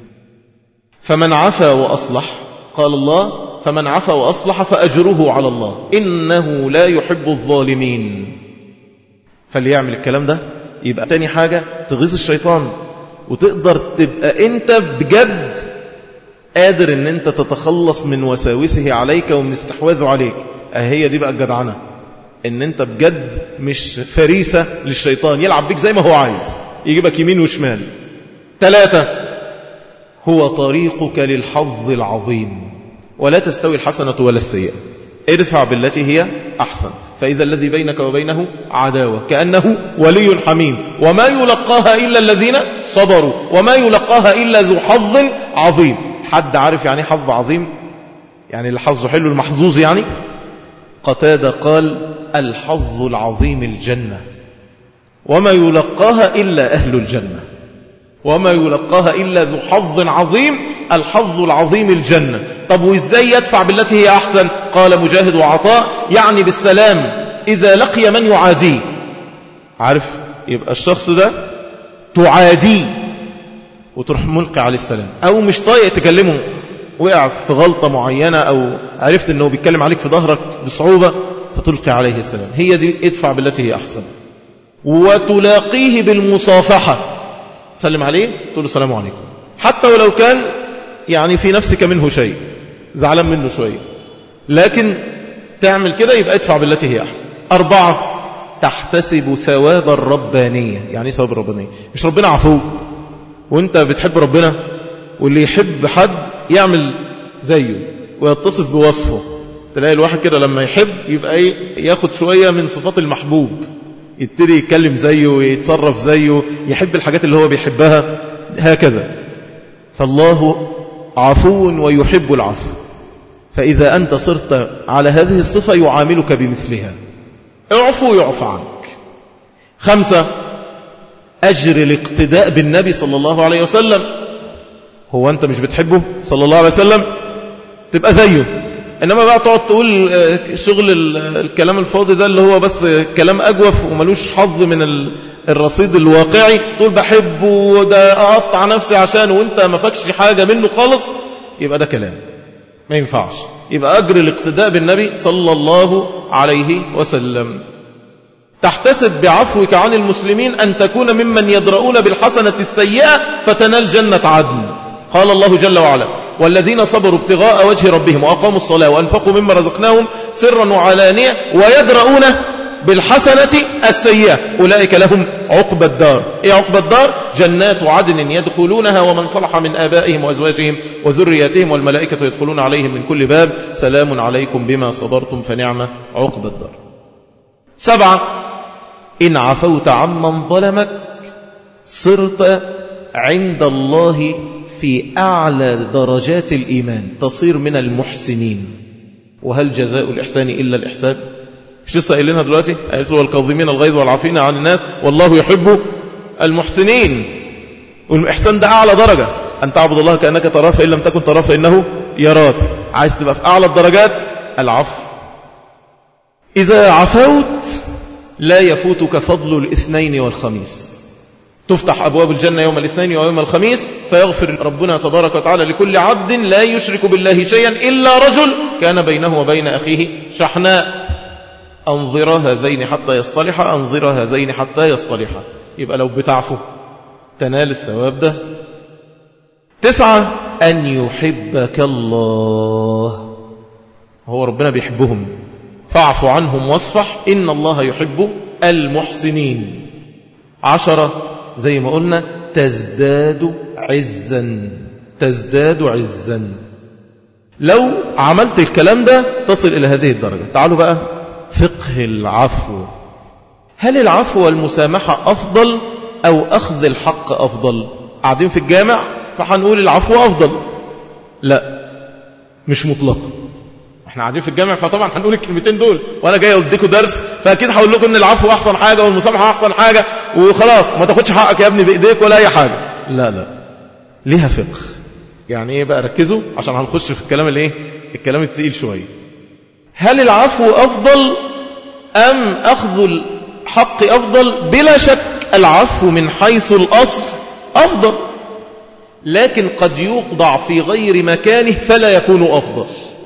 A: فمن عفا وأصلح، قال الله: فمن عفا وأصلح فأجره على الله إنه لا يحب الظالمين. فليعمل الكلام ده. يبقى تاني حاجة تغيظ الشيطان، وتقدر تبقى أنت بجد قادر أن أنت تتخلص من وساوسه عليك ومن استحواذه عليك. هي دي بقى الجدعنة، أن أنت بجد مش فريسة للشيطان يلعب بيك زي ما هو عايز، يجيبك يمين وشمال. ثلاثة، هو طريقك للحظ العظيم، ولا تستوي الحسنة ولا السيئة. ادفع بالتي هي أحسن، فإذا الذي بينك وبينه عداوة كأنه ولي حميم، وما يلقاها إلا الذين صبروا وما يلقاها إلا ذو حظ عظيم. حد عارف يعني حظ عظيم؟ يعني الحظ حلو المحظوظ يعني. قتادة قال: الحظ العظيم الجنة، وما يلقاها إلا أهل الجنة. وما يلقاها إلا ذو حظ عظيم، الحظ العظيم الجنة. طب وإزاي يدفع بالتي هي أحسن؟ قال مجاهد وعطاء: يعني بالسلام إذا لقي من يعاديه. عارف يبقى الشخص ده تعاديه وتروح ملقي عليه السلام، أو مش طايق تكلمه، وقع في غلطة معينة، أو عرفت أنه بيتكلم عليك في ظهرك بصعوبة فتلقي عليه السلام. هي دي ادفع بالتي هي أحسن. وتلاقيه بالمصافحة، تسلم عليه تقول له السلام عليكم، حتى ولو كان يعني في نفسك منه شيء، زعلان منه شوية، لكن تعمل كده، يبقى ادفع بالتي هي أحسن. أربعة، تحتسب ثواب الربانية. يعني ثواب الربانية مش ربنا عفو وانت بتحب ربنا، واللي يحب حد يعمل زيه ويتصف بوصفه. تلاقي الواحد كده لما يحب يبقى ايه، ياخد شوية من صفات المحبوب، يبتدي يتكلم زيه ويتصرف زيه، يحب الحاجات اللي هو بيحبها، هكذا. فالله عفو ويحب العفو، فإذا أنت صرت على هذه الصفة يعاملك بمثلها. اعفو يعفى عنك. خمسة، أجر الاقتداء بالنبي صلى الله عليه وسلم. هو أنت مش بتحبه صلى الله عليه وسلم؟ تبقى زيه. إنما بقى تقعد تقول شغل الكلام الفاضي ده اللي هو بس كلام أجوف وملوش حظ من الرصيد الواقعي، تقول بحبه ده أقطع نفسي عشانه وانت ما فاكش حاجة منه خالص، يبقى ده كلام ما ينفعش. يبقى أجر الاقتداء بالنبي صلى الله عليه وسلم. تحتسب بعفوك عن المسلمين أن تكون ممن يدرؤون بالحسنة السيئة فتنال جنة عدن. قال الله جل وعلا: والذين صبروا ابتغاء وجه ربهم وأقاموا الصلاة وأنفقوا مما رزقناهم سرا وعلانية ويدرؤون بالحسنة السيئة أولئك لهم عقبى الدار. إيه عقبى الدار؟ جنات عدن يدخلونها ومن صلح من آبائهم وأزواجهم وذرياتهم والملائكة يدخلون عليهم من كل باب سلام عليكم بما صبرتم فنعم عقبى الدار. سبعة، إن عفوت عمن ظلمك صرت عند الله في أعلى درجات الإيمان، تصير من المحسنين. وهل جزاء الإحسان إلا الإحسان؟ مش لسه قايلينها دلوقتي؟ قالت والكاظمين الغيظ والعافين عن الناس والله يحب المحسنين. والإحسان ده أعلى درجة، أن تعبد الله كأنك تراه فإن لم تكن تراه فإنه يراك. عايز تبقى في أعلى الدرجات؟ العفو. إذا عفوت لا يفوتك فضل الاثنين والخميس. تفتح أبواب الجنة يوم الاثنين ويوم الخميس فيغفر ربنا تبارك وتعالى لكل عبد لا يشرك بالله شيئا إلا رجل كان بينه وبين أخيه شحناء أنظر هذين حتى يصطلح أنظر هذين حتى يصطلح. يبقى لو بتعفو تنال الثواب ده. تسعة، أن يحبك الله. هو ربنا بيحبهم، فاعف عنهم واصفح إن الله يحب المحسنين. عشرة، زي ما قلنا تزداد عزا تزداد عزا. لو عملت الكلام ده تصل إلى هذه الدرجة. تعالوا بقى فقه العفو. هل العفو والمسامحة أفضل أو أخذ الحق أفضل؟ قاعدين في الجامع فحنقول العفو أفضل؟ لا، مش مطلقا. احنا قاعدين في الجامع فطبعا هنقول الكلمتين دول، وانا جاي اديكم درس فاكيد هقول لكم ان العفو احسن حاجه والمسامحه احسن حاجه وخلاص ما تاخدش حقك يا ابني بايديك ولا اي حاجه. لا لا، ليها فقه. يعني ايه بقى؟ ركزوا عشان هنخش في الكلام الايه الكلام التقيل شويه. هل العفو افضل ام اخذ الحق افضل؟ بلا شك العفو من حيث الاصل افضل، لكن قد يوضع في غير مكانه فلا يكون افضل.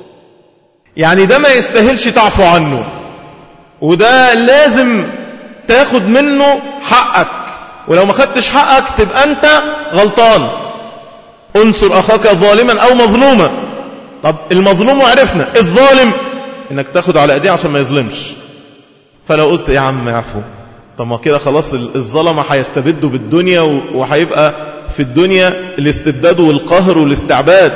A: يعني ده ما يستاهلش تعفو عنه، وده لازم تاخد منه حقك، ولو ما خدتش حقك تبقى أنت غلطان. انصر أخاك ظالما أو مظلوما. طب المظلوم عرفنا، الظالم إنك تاخد على أيديه عشان ما يظلمش. فلو قلت يا عم يعفو، طب ما كده خلاص الظلمة هيستبدوا بالدنيا وهيبقى في الدنيا الاستبداد والقهر والاستعباد.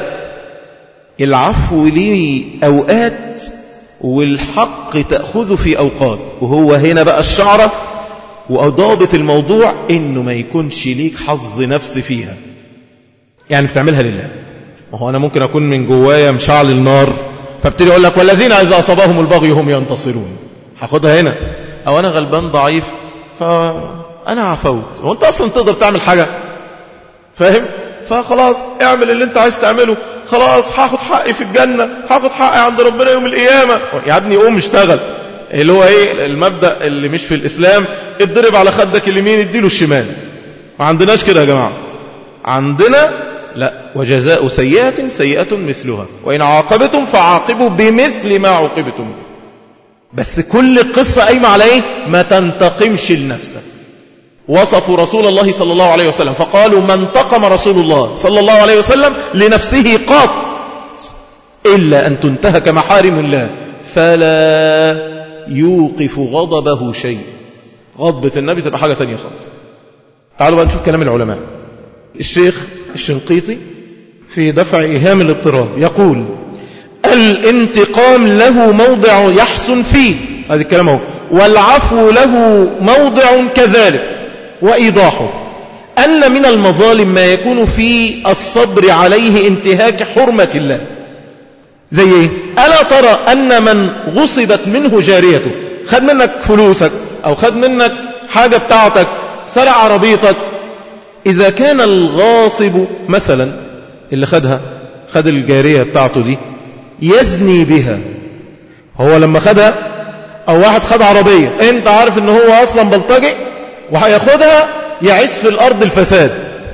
A: العفو ليه أوقات والحق تأخذه في أوقات، وهو هنا بقى الشعرة وضابط الموضوع إنه ما يكونش ليك حظ نفس فيها. يعني بتعملها لله. وهو أنا ممكن أكون من جوايا مشعل النار فابتدي أقول لك والذين إذا أصابهم البغي هم ينتصرون، هاخدها هنا. أو أنا غلبان ضعيف فأنا عفوت، وأنت أصلا تقدر تعمل حاجة، فاهم؟ فخلاص اعمل اللي انت عايز تعمله، خلاص هاخد حقي في الجنة، هاخد حقي عند ربنا يوم القيامة. يا ابني قوم اشتغل. اللي هو ايه المبدأ اللي مش في الإسلام؟ اضرب على خدك اليمين اديله الشمال. ما عندناش كده يا جماعة. عندنا لا، وجزاء سيئة سيئة مثلها وإن عاقبتم فعاقبوا بمثل ما عوقبتم. بس كل قصة قايمة على ايه؟ ما تنتقمش لنفسك. وصفوا رسول الله صلى الله عليه وسلم فقالوا ما انتقم رسول الله صلى الله عليه وسلم لنفسه قط إلا أن تنتهك محارم الله فلا يوقف غضبه شيء. غضبة النبي تبقى حاجة تانية خالص. تعالوا بقى نشوف كلام العلماء. الشيخ الشنقيطي في دفع إيهام الاضطراب يقول الانتقام له موضع يحسن فيه، هذا الكلام هو، والعفو له موضع كذلك. وإيضاحه أن من المظالم ما يكون في الصبر عليه انتهاك حرمة الله. زي ايه؟ ألا ترى أن من غصبت منه جاريته خد منك فلوسك أو خد منك حاجة بتاعتك، سرق عربيتك، إذا كان الغاصب مثلا اللي خدها، خد الجارية بتاعته دي يزني بها، هو لما خدها، أو واحد خد عربية أنت عارف أنه هو أصلا بلطجي وهياخدها يعيش في الأرض الفساد،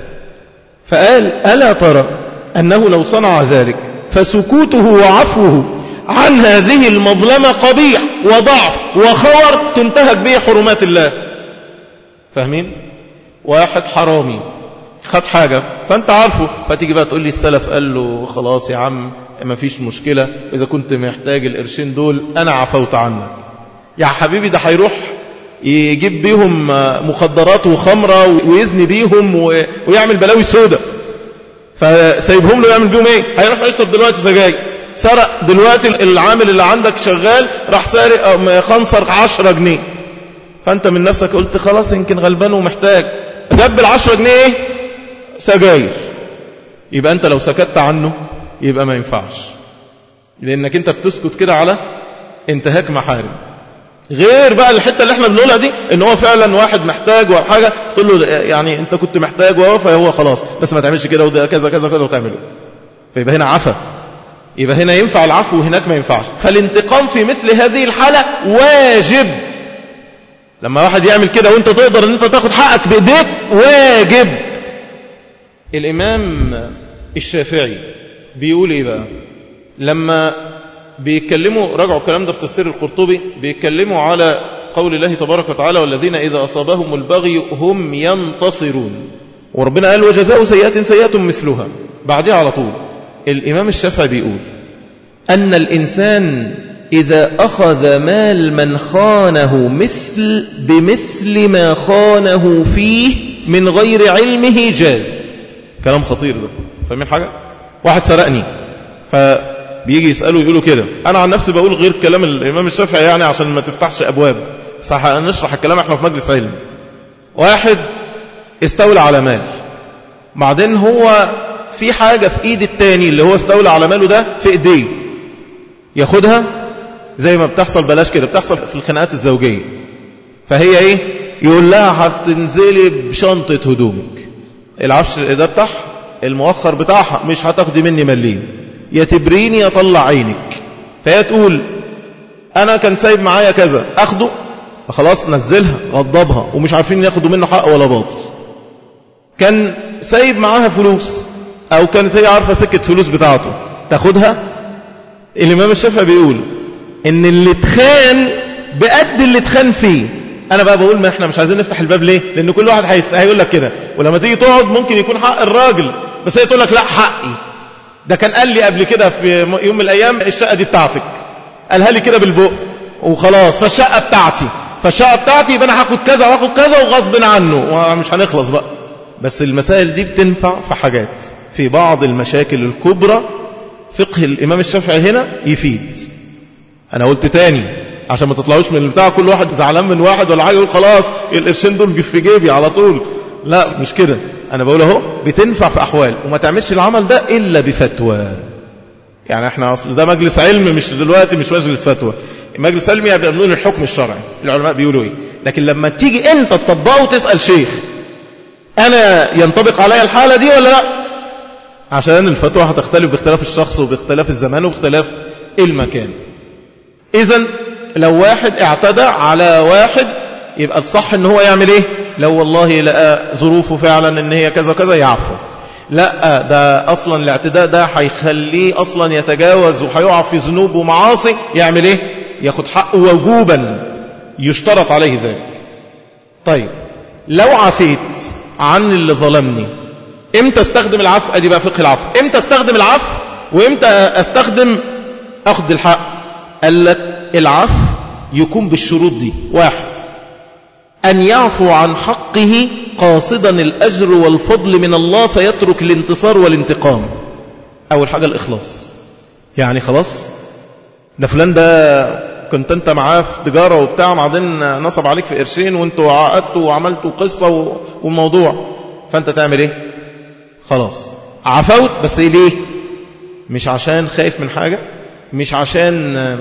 A: فقال ألا ترى أنه لو صنع ذلك فسكوته وعفوه عن هذه المظلمة قبيح وضعف وخور تنتهك به حرمات الله. فاهمين؟ واحد حرامي خد حاجة فأنت عارفه، فتيجي بقى تقول لي السلف قال له خلاص يا عم ما فيش مشكلة، إذا كنت محتاج القرشين دول أنا عفوت عنك. يا حبيبي ده هيروح يجيب بيهم مخدرات وخمرة ويزني بيهم ويعمل بلاوي سودة، فسيبهم له يعمل بيهم ايه؟ هيروح يشرب دلوقتي سجاير، سرق دلوقتي العامل اللي عندك شغال راح سارق خنصر عشرة جنيه، فأنت من نفسك قلت خلاص يمكن غلبان ومحتاج، جاب بالعشرة جنيه ايه؟ سجاير. يبقى أنت لو سكت عنه يبقى ما ينفعش، لأنك أنت بتسكت كده على انتهاك محارم. غير بقى الحتة اللي احنا بنقولها دي ان هو فعلا واحد محتاج ولا حاجة تقول له يعني انت كنت محتاج وهو فهو خلاص بس ما تعملش كده وده كذا كذا كذا وتعمله، فيبقى هنا عفا، يبقى هنا ينفع العفو وهناك ما ينفعش. فالانتقام في مثل هذه الحالة واجب. لما واحد يعمل كده وانت تقدر ان انت تاخد حقك بايديك واجب. الامام الشافعي بيقول ايه بقى لما بيتكلموا، رجعوا الكلام ده في تفسير القرطبي، بيتكلموا على قول الله تبارك وتعالى والذين إذا أصابهم البغي هم ينتصرون، وربنا قال وجزاء سيئة سيئة مثلها بعدها على طول. الإمام الشافعي بيقول أن الإنسان إذا أخذ مال من خانه مثل بمثل ما خانه فيه من غير علمه جاز. كلام خطير ده، فاهمين حاجة؟ واحد سرقني ف بيجي يسألوا يقولوا كده، أنا عن نفسي بقول غير كلام الإمام الشافعي يعني عشان ما تفتحش أبواب، بس هنشرح الكلام احنا في مجلس علم. واحد استولى على مال، بعدين هو في حاجة في إيد التاني اللي هو استولى على ماله ده في إيديه، ياخدها زي ما بتحصل، بلاش كده، بتحصل في الخناقات الزوجية. فهي إيه؟ يقول لها هتنزلي بشنطة هدومك، العفش ده بتاعها، المؤخر بتاعها، مش هتاخدي مني مليم، يا تبريني يا طلع عينك. فهي تقول أنا كان سايب معايا كذا، أخده، خلاص نزلها غضبها ومش عارفين ياخدوا منه حق ولا باطل. كان سايب معاها فلوس أو كانت هي عارفة سكة فلوس بتاعته، تاخدها. الإمام الشافعي بيقول إن اللي تخان بقد اللي تخان فيه. أنا بقى بقول ما إحنا مش عايزين نفتح الباب ليه؟ لأن كل واحد هيقول لك كده، ولما تيجي تقعد ممكن يكون حق الراجل، بس هي تقول لك لا حقي، ده كان قال لي قبل كده في يوم من الأيام الشقة دي بتاعتك، قالها لي كده بالبق وخلاص، فالشقة بتاعتي، فالشقة بتاعتي يبقى أنا هاخد كذا وهاخد كذا وغصب عنه، ومش هنخلص بقى. بس المسائل دي بتنفع في حاجات، في بعض المشاكل الكبرى فقه الإمام الشافعي هنا يفيد. أنا قلت تاني عشان ما تطلعوش من البتاع كل واحد زعلان من واحد ولا حاجة يقول خلاص القرشين دول في جيبي على طول، لا مش كده. أنا بقول اهو بتنفع في أحوال، وما تعملش العمل ده إلا بفتوى. يعني احنا أصل ده مجلس علم، مش دلوقتي مش مجلس فتوى. مجلس علمي يعني بيقولون الحكم الشرعي، العلماء بيقولوا ايه. لكن لما تيجي انت تطبقه وتسأل شيخ أنا ينطبق علي الحالة دي ولا لا، عشان الفتوى هتختلف باختلاف الشخص وباختلاف الزمان وباختلاف المكان. إذن لو واحد اعتدى على واحد يبقى الصح ان هو يعمل ايه؟ لو والله لقى ظروفه فعلا ان هي كذا كذا يعفو. لا ده اصلا الاعتداء ده هيخليه اصلا يتجاوز وهيقع في ذنوب ومعاصي، يعمل ايه؟ ياخد حقه وجوبا، يشترط عليه ذلك. طيب لو عفيت عن اللي ظلمني، امتى استخدم العفو؟ ادي بقى فقه العفو. امتى استخدم العفو وامتى استخدم اخذ الحق؟ قال لك العفو يكون بالشروط دي. واحد، أن يعفو عن حقه قاصدا الأجر والفضل من الله فيترك الانتصار والانتقام. أول حاجة الإخلاص، يعني خلاص ده فلان ده كنت أنت معاه في تجارة وبتاع، بعدين نصب عليك في قرشين وانتوا عقدتوا وعملتوا قصة والموضوع، فأنت تعمل إيه؟ خلاص عفوت، بس ليه؟ مش عشان خايف من حاجة، مش عشان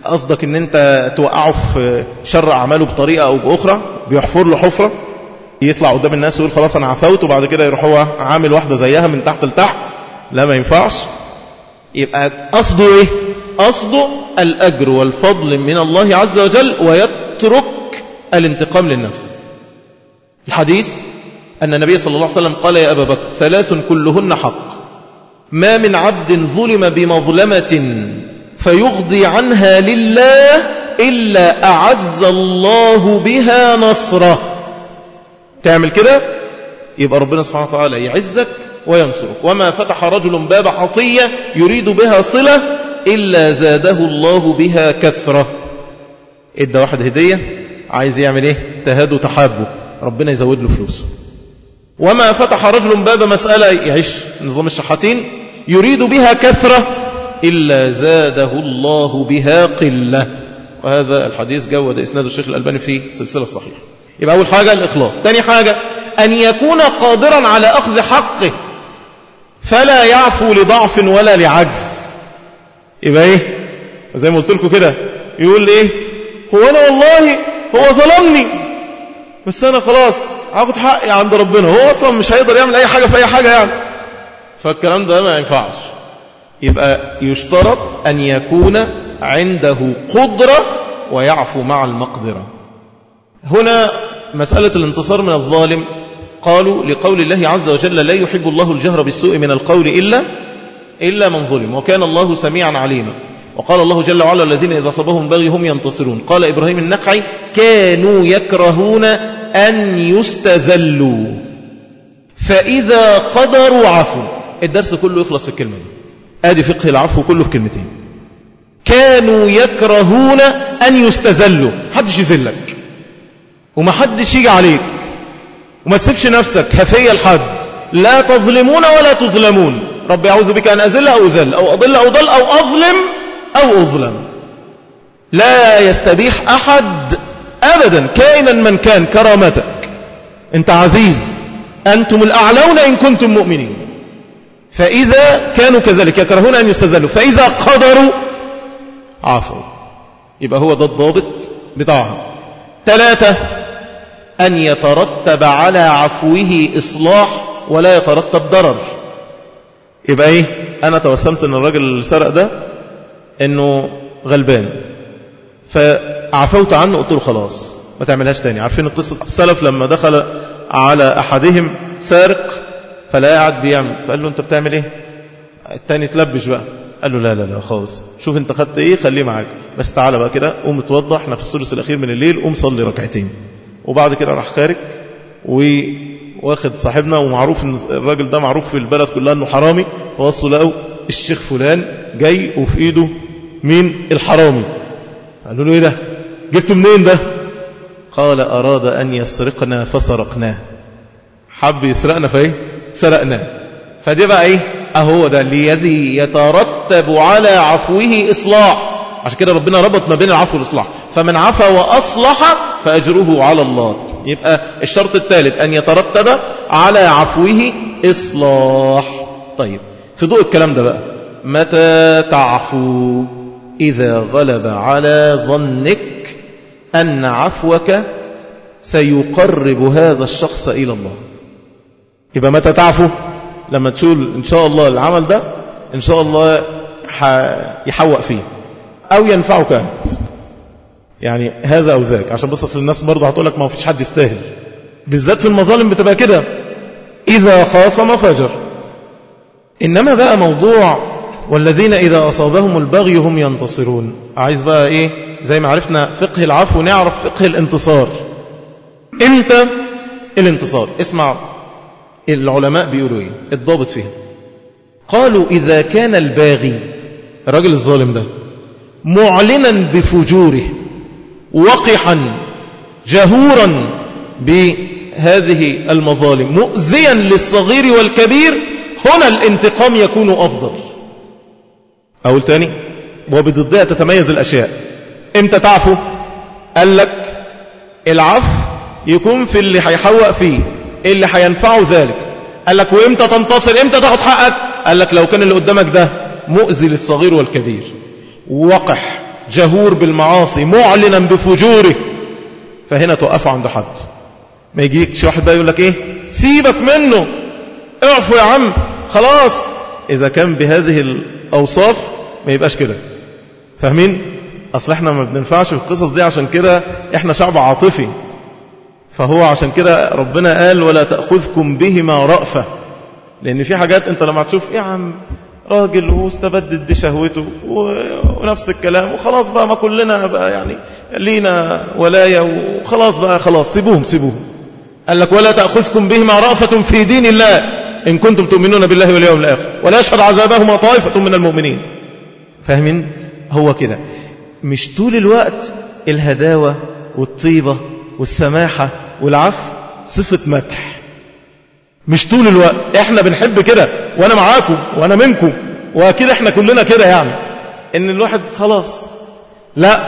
A: قصدك ان انت توقعه في شر اعماله بطريقة او باخرى، بيحفر له حفرة يطلع قدام الناس ويقول خلاص انا عفوت، وبعد كده يروح هو عامل واحدة زيها من تحت لتحت. لا، ما ينفعش. يبقى قصده ايه؟ قصده الاجر والفضل من الله عز وجل، ويترك الانتقام للنفس. الحديث أن النبي صلى الله عليه وسلم قال يا أبا بكر ثلاث كلهن حق، ما من عبد ظلم بمظلمة فيغضي عنها لله إلا أعز الله بها نصره. تعمل كده يبقى ربنا سبحانه وتعالى يعزك وينصرك. وما فتح رجل باب عطية يريد بها صلة إلا زاده الله بها كثرة. إدى واحد هدية عايز يعمل إيه؟ تهاد وتحابه، ربنا يزود له فلوسه. وما فتح رجل باب مسألة يعيش نظام الشحاتين يريد بها كثرة إلا زاده الله بها قلة. وهذا الحديث جود إسناد الشيخ الألباني في سلسلة الصحيحة. يبقى أول حاجة الإخلاص. تاني حاجة أن يكون قادرا على أخذ حقه فلا يعفو لضعف ولا لعجز. يبقى إيه؟ زي ما قلت لكم كده، يقول إيه؟ هو أنا والله هو ظلمني بس أنا خلاص هاخد حقي عند ربنا، هو أصلا مش هيقدر يعمل أي حاجة في أي حاجة يعني. فالكلام ده ما ينفعش. يبقى يشترط أن يكون عنده قدرة ويعفو مع المقدرة. هنا مسألة الانتصار من الظالم، قالوا لقول الله عز وجل لا يحب الله الجهر بالسوء من القول إلا إلا من ظلم وكان الله سميعا عليما. وقال الله جل وعلا الذين إذا صابهم بغي هم ينتصرون. قال إبراهيم النخعي كانوا يكرهون أن يستذلوا فإذا قدروا عفوا. الدرس كله يخلص في الكلمة دي، آدي فقه العفو كله في كلمتين. كانوا يكرهون أن يستذلوا، حدش يذلك وما حدش يجي عليك وما تسيبش نفسك هفية لحد، لا تظلمون ولا تظلمون. رب يعوذ بك أن أذل أو أذل أو أضل أو ضل أو أظلم أو أظلم. لا يستبيح أحد أبدا كائنا من كان كرامتك. أنت عزيز، أنتم الأعلون إن كنتم مؤمنين. فإذا كانوا كذلك يكرهون أن يستذلوا فإذا قدروا عفوا. يبقى هو ده الضابط بتاعها. ثلاثة أن يترتب على عفوه إصلاح ولا يترتب ضرر. يبقى إيه؟ أنا توسمت أن الراجل اللي سرق ده أنه غلبان فعفوت عنه، قلت له خلاص ما تعملهاش تاني. عارفين قصة السلف لما دخل على أحدهم سارق فلا قاعد بيعمل، فقال له أنت بتعمل إيه؟ التاني تلبش بقى، قال له لا لا لا خالص، شوف أنت خدت إيه خليه معاك، بس تعالى بقى كده قوم اتوضح، احنا في الثلث الأخير من الليل، قوم صلي ركعتين. وبعد كده راح خارج وواخد صاحبنا، ومعروف ان الراجل ده معروف في البلد كلها انه حرامي، فوصلوا لقوا الشيخ فلان جاي وفي ايده مين؟ الحرامي. قالوا له ايه ده؟ جبته منين ده؟ قال أراد أن يسرقنا فسرقناه. حب يسرقنا فايه؟ سرقناه. فدي بقى ايه؟ اهو ده الذي يترتب على عفوه إصلاح. عشان كده ربنا ربط ما بين العفو والإصلاح، فمن عفا وأصلح فأجره على الله. يبقى الشرط الثالث أن يترتب على عفوه إصلاح. طيب في ضوء الكلام ده بقى، متى تعفو؟ إذا غلب على ظنك أن عفوك سيقرب هذا الشخص إلى الله. يبقى متى تعفو؟ لما تقول إن شاء الله العمل ده إن شاء الله يحوق فيه أو ينفعك أنت، يعني هذا أو ذاك. عشان بس أصل الناس برضه هتقولك ما فيش حد يستاهل، بالذات في المظالم بتبقى كده، إذا خاصم فجر. إنما بقى موضوع والذين إذا أصابهم البغي هم ينتصرون، عايز بقى إيه؟ زي ما عرفنا فقه العفو نعرف فقه الانتصار. إمتى الانتصار؟ اسمع العلماء بيقولوا إيه الضابط فيها. قالوا إذا كان الباغي الراجل الظالم ده معلنا بفجوره وقحا جهورا بهذه المظالم مؤذيا للصغير والكبير، هنا الانتقام يكون أفضل. أقول تاني، وبضدها تتميز الأشياء. امتى تعفو؟ قال لك العفو يكون في اللي هيحوق فيه، اللي هينفعه ذلك. قال لك وامتى تنتصر؟ امتى تاخد حقك؟ قال لك لو كان اللي قدامك ده مؤذي للصغير والكبير، وقح جهور بالمعاصي معلنا بفجوره، فهنا توقفوا عند حد. ما يجيكش واحد بقى يقول لك ايه سيبك منه اعفوا يا عم خلاص. إذا كان بهذه الأوصاف ما يبقاش كده. فاهمين؟ أصل احنا ما بننفعش في القصص دي، عشان كده احنا شعب عاطفي. فهو عشان كده ربنا قال ولا تأخذكم بهما رأفة، لأن في حاجات انت لما تشوف يا عم راجل واستبدت بشهوته ونفس الكلام وخلاص بقى، ما كلنا بقى يعني لينا ولاية وخلاص بقى، خلاص سيبوهم سيبوهم. قال لك ولا تأخذكم بهما رأفة في دين الله إن كنتم تؤمنون بالله واليوم الآخر ولا يشهد عذابهما طائفة من المؤمنين. فاهمين؟ هو كده، مش طول الوقت الهداوة والطيبة والسماحة والعفو صفة مدح، مش طول الوقت. احنا بنحب كده وانا معاكم وانا منكم واكيد احنا كلنا كده، يعني ان الواحد خلاص. لا،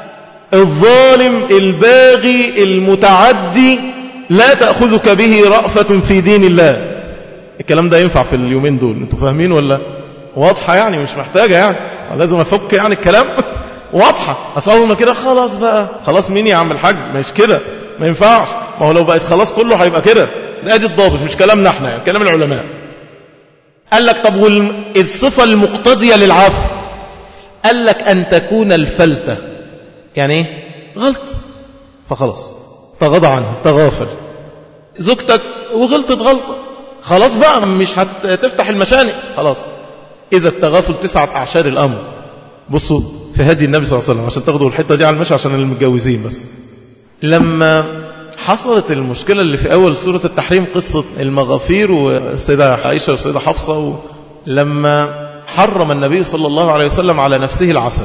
A: الظالم الباغي المتعدي لا تأخذك به رأفة في دين الله. الكلام ده ينفع في اليومين دول، انتوا فاهمين ولا واضحة؟ يعني مش محتاجة، يعني لازم افك يعني الكلام واضحة. اصلا كده خلاص بقى، خلاص مين يا عم الحاج؟ مش كده، ما ينفعش. ما هو لو بقت خلاص كله هيبقى كده. ده دي الضابط، مش كلامنا احنا، يعني كلام العلماء. قال لك طب والصفة المقتضية للعفو؟ قال لك أن تكون الفلتة، يعني ايه؟ غلط فخلاص تغاضى عنها، تغافل. زوجتك وغلطت غلطة، خلاص بقى مش هتفتح المشانق، خلاص. إذا التغافل تسعة أعشار الأمر. بصوا في هدي النبي صلى الله عليه وسلم عشان تاخدوا الحتة دي على المشي، عشان المتجوزين بس. لما حصلت المشكلة اللي في أول سورة التحريم، قصة المغافير والسيدة عائشة والسيدة حفصة، و... لما حرم النبي صلى الله عليه وسلم على نفسه العسل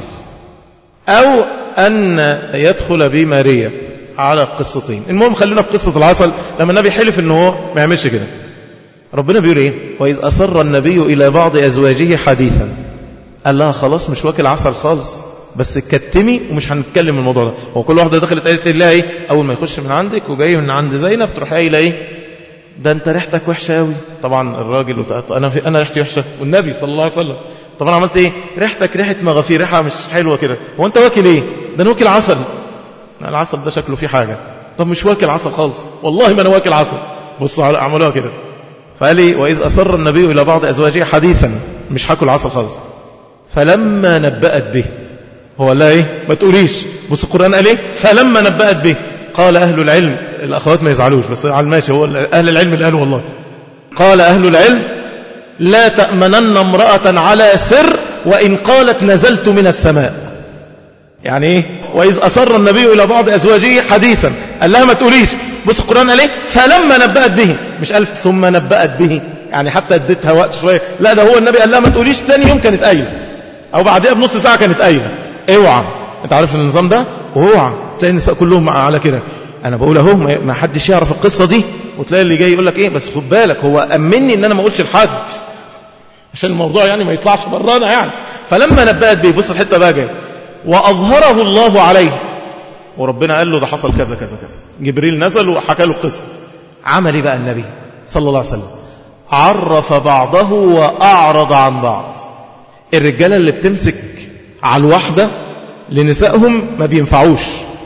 A: أو أن يدخل بماريا على قصتين. المهم خلينا في قصة العسل. لما النبي حلف أنه هو ما يعملش كده، ربنا بيقول إيه؟ وإذ أسر النبي إلى بعض أزواجه حديثا. قال لها خلاص مش واكل عسل خالص، بس كتمي ومش هنتكلم الموضوع ده. وكل واحدة دخلت قالت لها ايه؟ أول ما يخش من عندك وجاي من عند زينب تروح قايله ايه؟ ده انت ريحتك وحشة قوي. طبعا الراجل انا في انا ريحتي وحشة والنبي صلى الله عليه وسلم طبعا عملت ايه؟ ريحتك ريحة مغافير، ريحة مش حلوة كده. هو انت واكل ايه؟ ده انا واكل عسل. العسل ده شكله فيه حاجة. طب مش واكل عسل خالص، والله ما انا واكل عسل. بصوا عملوها كده. فقال لي وإذ أسر النبي إلى بعض أزواجه حديثا، مش هاكل عسل خالص. فلما نبأت به، هو لا ايه؟ ما تقوليش. بص القرآن قال ايه؟ فلما نبأت به قال أهل العلم، الأخوات ما يزعلوش بس على الماشي، هو أهل العلم اللي قالوا والله. قال أهل العلم لا تأمنن امرأة على سر وإن قالت نزلت من السماء. يعني ايه؟ وإذ أسر النبي إلى بعض أزواجه حديثا، قال لها ما تقوليش. بص القرآن قال ايه؟ فلما نبأت به، مش قال ثم نبأت به يعني حتى اديتها وقت شوية. لا، ده هو النبي قال لها ما تقوليش، تاني يوم كانت قايلة أو بعدها بنص ساعة كانت قايلة. اوعى، انت عارف النظام ده، واوعى تلاقي النساء كلهم على كده. انا بقول اهو ما حدش يعرف القصة دي، وتلاقي اللي جاي يقول لك ايه بس خد بالك هو امني ان انا ما اقولش لحد عشان الموضوع يعني ما يطلعش برانا يعني. فلما نبأت به، بص الحته بقى جايه، واظهره الله عليه، وربنا قال له ده حصل كذا كذا كذا. جبريل نزل وحكى له القصه. عمل ايه بقى النبي صلى الله عليه وسلم؟ عرف بعضه واعرض عن بعض. الرجاله اللي بتمسك على الواحده لنسائهم ما بينفعوش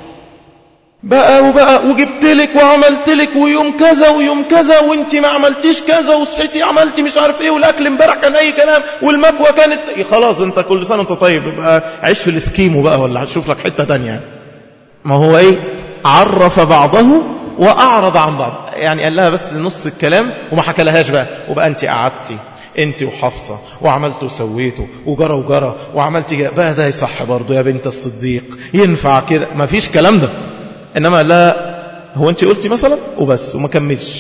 A: بقى، وبقى وجبتلك وعملتلك ويوم كذا ويوم كذا وانت ما عملتيش كذا وصحيتي عملتي مش عارف ايه، والاكل امبارح كان اي كلام والمكوى كانت خلاص. انت كل سنه انت طيب، يبقى عيش في الاسكيمو بقى ولا هتشوف لك حته تانية. ما هو ايه؟ عرف بعضه واعرض عن بعض، يعني قال لها بس نص الكلام وما حكى لهاش بقى. وبقى انت قعدتي انت وحفصة وعملتوا وسويتوا وجرى وجرى وعملتي بقى، ده يصح برضه يا بنت الصديق، ينفع كده؟ ما فيش كلام ده. انما لا، هو انت قلتي مثلا وبس وما كملش.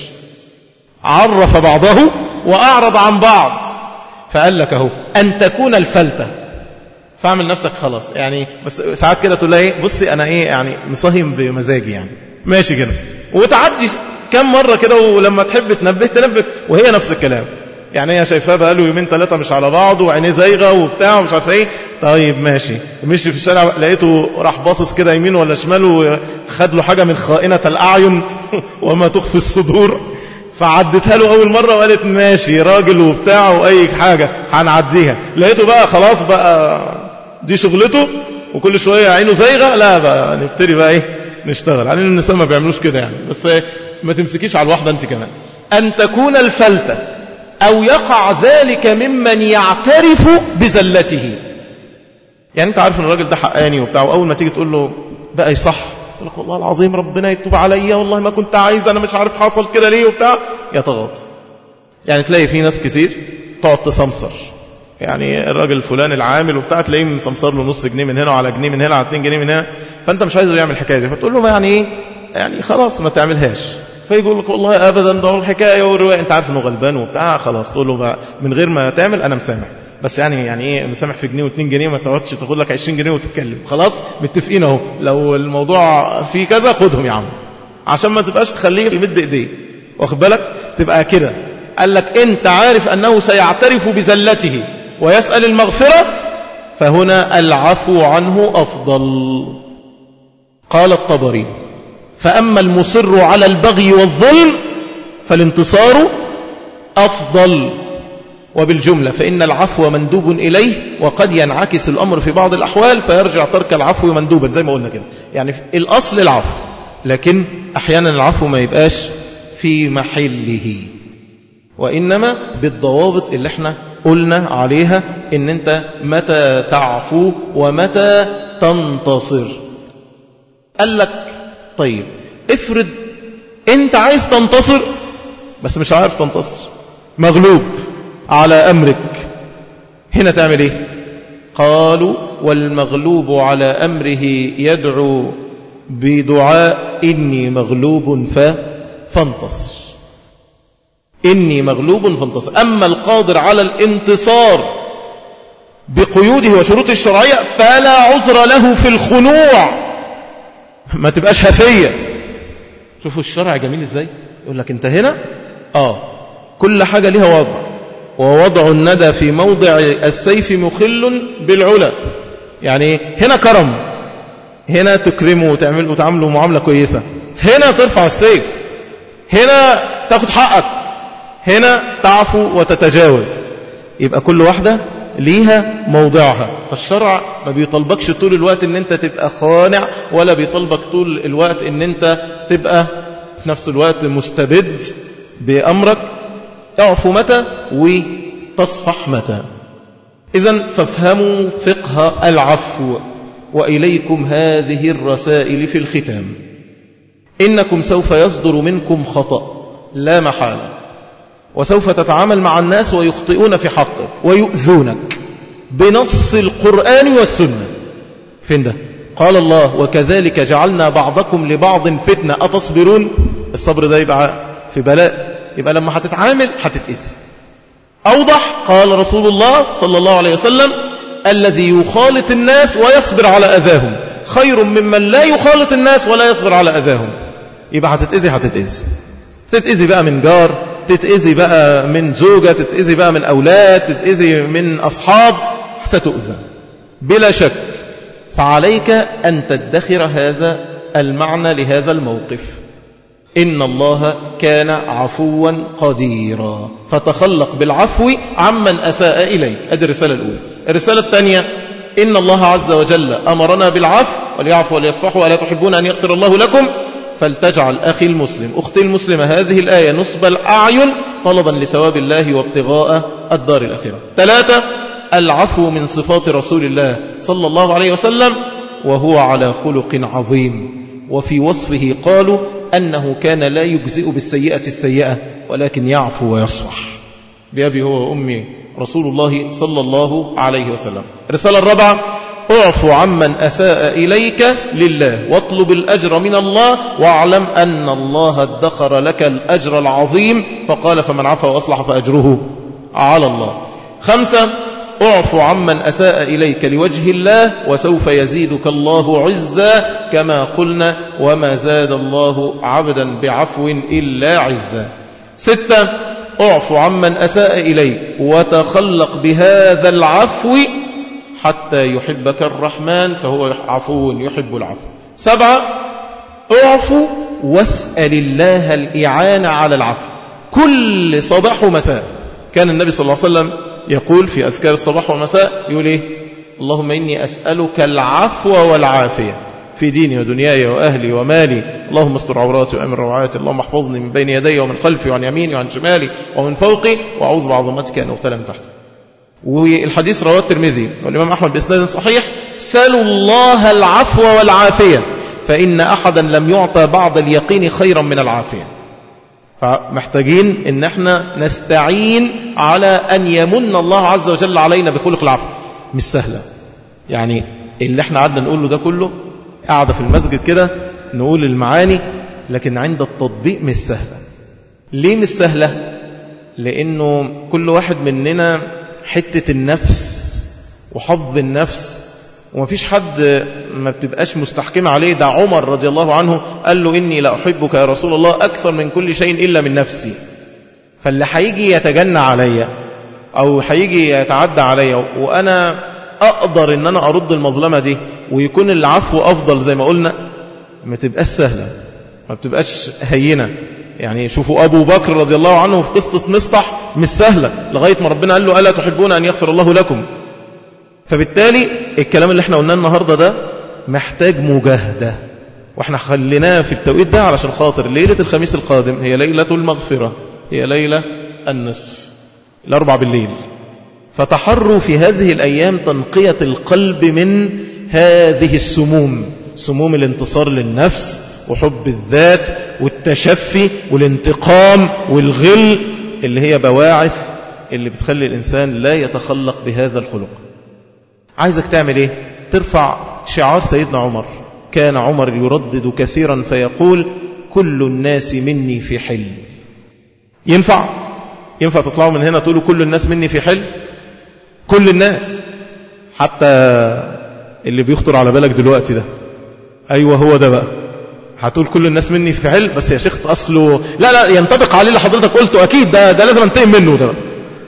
A: عرف بعضه واعرض عن بعض. فقال لك اهو ان تكون الفلتة، فاعمل نفسك خلاص يعني. بس ساعات كده تقول لها ايه بصي انا ايه يعني مصاهم بمزاجي يعني ماشي كده، وتعدي كم مرة كده، ولما تحب تنبه تنبه وهي نفس الكلام. يعني هي شايفاه بقى له يومين ثلاثة مش على بعض وعينيه زايغة وبتاع ومش عارف ايه. طيب ماشي، مشي في الشارع لقيته راح باصص كده يمين ولا شمال وخد له حاجة من خائنة الأعين وما تخفي الصدور. فعدتها له أول مرة وقالت ماشي راجل وبتاع وأي حاجة هنعديها. لقيته بقى خلاص بقى دي شغلته وكل شوية عينه زيغة، لا بقى نبتدي بقى ايه نشتغل. يعني النساء ما بيعملوش كده يعني، بس ما تمسكيش على الواحدة انت كمان. أن تكون الفلتة أو يقع ذلك ممن يعترف بزلته. يعني انت عارف ان الراجل ده حقاني وبتاع، واول ما تيجي تقول له بقى يصح يقول لك والله العظيم ربنا يتوب عليا، والله ما كنت عايز، انا مش عارف حصل كده ليه وبتاع، يتغاضى. يعني تلاقي في ناس كتير تقعد تسمسر، يعني الراجل الفلاني العامل وبتاع تلاقيه مسمسر له نص جنيه من هنا وعلى جنيه من هنا على اتنين جنيه من هنا، فانت مش عايزه يعمل الحكايه دي، فتقول له يعني ايه يعني خلاص ما تعملهاش. فيقول لك والله ابدا ده الحكايه والروايه، انت عارف انه غلبان وبتاع، خلاص تقول له بقى من غير ما تعمل انا مسامح، بس يعني يعني ايه مسامح في جنيه واتنين جنيه، ما تقعدش تاخد لك عشرين جنيه وتتكلم، خلاص متفقين اهو، لو الموضوع فيه كذا خدهم يا عم، عشان ما تبقاش تخليه يمد ايديه، واخد بالك تبقى كده. قال لك انت عارف انه سيعترف بزلته ويسأل المغفرة، فهنا العفو عنه افضل. قال الطبري: فأما المصر على البغي والظلم فالانتصار أفضل. وبالجملة فإن العفو مندوب إليه، وقد ينعكس الأمر في بعض الأحوال فيرجع ترك العفو مندوبا زي ما قلنا كده. يعني الأصل العفو، لكن أحيانا العفو ما يبقاش في محله، وإنما بالضوابط اللي احنا قلنا عليها، إن أنت متى تعفو ومتى تنتصر. قال لك طيب افرض انت عايز تنتصر بس مش عارف تنتصر، مغلوب على أمرك، هنا تعمل ايه؟ قالوا: والمغلوب على أمره يدعو بدعاء إني مغلوب ف... فانتصر. إني مغلوب فانتصر. أما القادر على الانتصار بقيوده وشروطه الشرعية فلا عذر له في الخنوع، ما تبقاش هفية. شوفوا الشرع جميل ازاي، يقول لك انت هنا آه كل حاجة لها وضع، ووضع الندى في موضع السيف مخل بالعلا. يعني هنا كرم، هنا تكرمه وتعمل وتعامله معاملة كويسة، هنا ترفع السيف، هنا تاخد حقك، هنا تعفو وتتجاوز. يبقى كل واحدة ليها موضعها. فالشرع ما بيطلبكش طول الوقت ان انت تبقى خانع، ولا بيطلبك طول الوقت ان انت تبقى في نفس الوقت مستبد بأمرك. اعفو متى وتصفح متى. إذن فافهموا فقه العفو. وإليكم هذه الرسائل في الختام: إنكم سوف يصدر منكم خطأ لا محالة، وسوف تتعامل مع الناس ويخطئون في حقك ويؤذونك بنص القرآن والسنة. فين ده؟ قال الله: وكذلك جعلنا بعضكم لبعض فتنة أتصبرون. الصبر ده يبقى في بلاء، يبقى لما هتتعامل هتتأذي. أوضح قال رسول الله صلى الله عليه وسلم: الذي يخالط الناس ويصبر على أذاهم خير ممن لا يخالط الناس ولا يصبر على أذاهم. يبقى هتتأذي هتتأذي تتأذي بقى من جار، تتأذي بقى من زوجة، تتأذي بقى من أولاد، تتأذي من أصحاب، ستؤذى بلا شك. فعليك أن تدخر هذا المعنى لهذا الموقف: إن الله كان عفوا قديرا، فتخلق بالعفو عمن أساء إليك. هذه الرسالة الأولى. الرسالة الثانية: إن الله عز وجل أمرنا بالعفو، وليعفوا وليصفحوا ولا تحبون أن يغفر الله لكم، فلتجعل أخي المسلم أختي المسلمة هذه الآية نصب الأعين طلبا لثواب الله وابتغاء الدار الآخرة. ثلاثة: العفو من صفات رسول الله صلى الله عليه وسلم، وهو على خلق عظيم. وفي وصفه قالوا أنه كان لا يجزئ بالسيئة السيئة ولكن يعفو ويصفح. بأبي هو وأمي رسول الله صلى الله عليه وسلم. الرسالة الرابعة: اعفو عمن أساء إليك لله، واطلب الأجر من الله، واعلم أن الله ادخر لك الأجر العظيم، فقال: فمن عفا وأصلح فأجره على الله. خمسة: اعفو عمن أساء إليك لوجه الله، وسوف يزيدك الله عزا، كما قلنا: وما زاد الله عبدا بعفو إلا عزا. ستة: اعفو عمن أساء إليك وتخلق بهذا العفو حتى يحبك الرحمن، فهو عفو يحب العفو. سبعة: اعفو واسأل الله الإعانة على العفو كل صباح ومساء. كان النبي صلى الله عليه وسلم يقول في أذكار الصباح والمساء، يقول إيه؟ اللهم إني أسألك العفو والعافية في ديني ودنياي وأهلي ومالي، اللهم استر عوراتي وأمن روعاتي، اللهم احفظني من بين يدي ومن خلفي وعن يميني وعن شمالي ومن فوقي، وأعوذ بعظمتك أن أغتال من تحتي. والحديث رواه الترمذي والإمام أحمد بإسناد صحيح: سلوا الله العفو والعافية فإن أحدا لم يعطى بعد اليقين خيرا من العافية. فمحتاجين إن احنا نستعين على أن يمن الله عز وجل علينا بخلق العفو. مش سهلة، يعني اللي احنا قعدنا نقوله ده كله قاعدة في المسجد كده نقول المعاني، لكن عند التطبيق مش سهلة. ليه مش سهلة؟ لأنه كل واحد مننا حتة النفس وحظ النفس، ومفيش حد ما بتبقاش مستحكم عليه. ده عمر رضي الله عنه قال له: إني لا أحبك يا رسول الله أكثر من كل شيء إلا من نفسي. فاللي هيجي يتجنى عليا أو هيجي يتعدى عليا وأنا أقدر إن أنا أرد المظلمة دي ويكون العفو أفضل زي ما قلنا، ما تبقاش سهلة، ما بتبقاش هينة. يعني شوفوا أبو بكر رضي الله عنه في قصة مصطح مش سهلة، لغاية ما ربنا قال له: ألا تحبون أن يغفر الله لكم؟ فبالتالي الكلام اللي احنا قلناه النهاردة ده محتاج مجاهدة، واحنا خليناه في التوقيت ده علشان خاطر ليلة الخميس القادم هي ليلة المغفرة، هي ليلة النصف، الأربع بالليل. فتحروا في هذه الأيام تنقية القلب من هذه السموم، سموم الانتصار للنفس وحب الذات والتشفي والانتقام والغل، اللي هي بواعث اللي بتخلي الإنسان لا يتخلق بهذا الخلق. عايزك تعمل ايه؟ ترفع شعار سيدنا عمر. كان عمر يردد كثيرا فيقول: كل الناس مني في حل. ينفع؟ ينفع تطلعوا من هنا تقولوا كل الناس مني في حل؟ كل الناس، حتى اللي بيخطر على بالك دلوقتي ده، أيوة هو ده بقى. هتقول كل الناس مني في حل، بس يا شيخ أصله لا لا ينطبق عليه اللي حضرتك قلته، أكيد ده, ده لازم انتقم منه ده.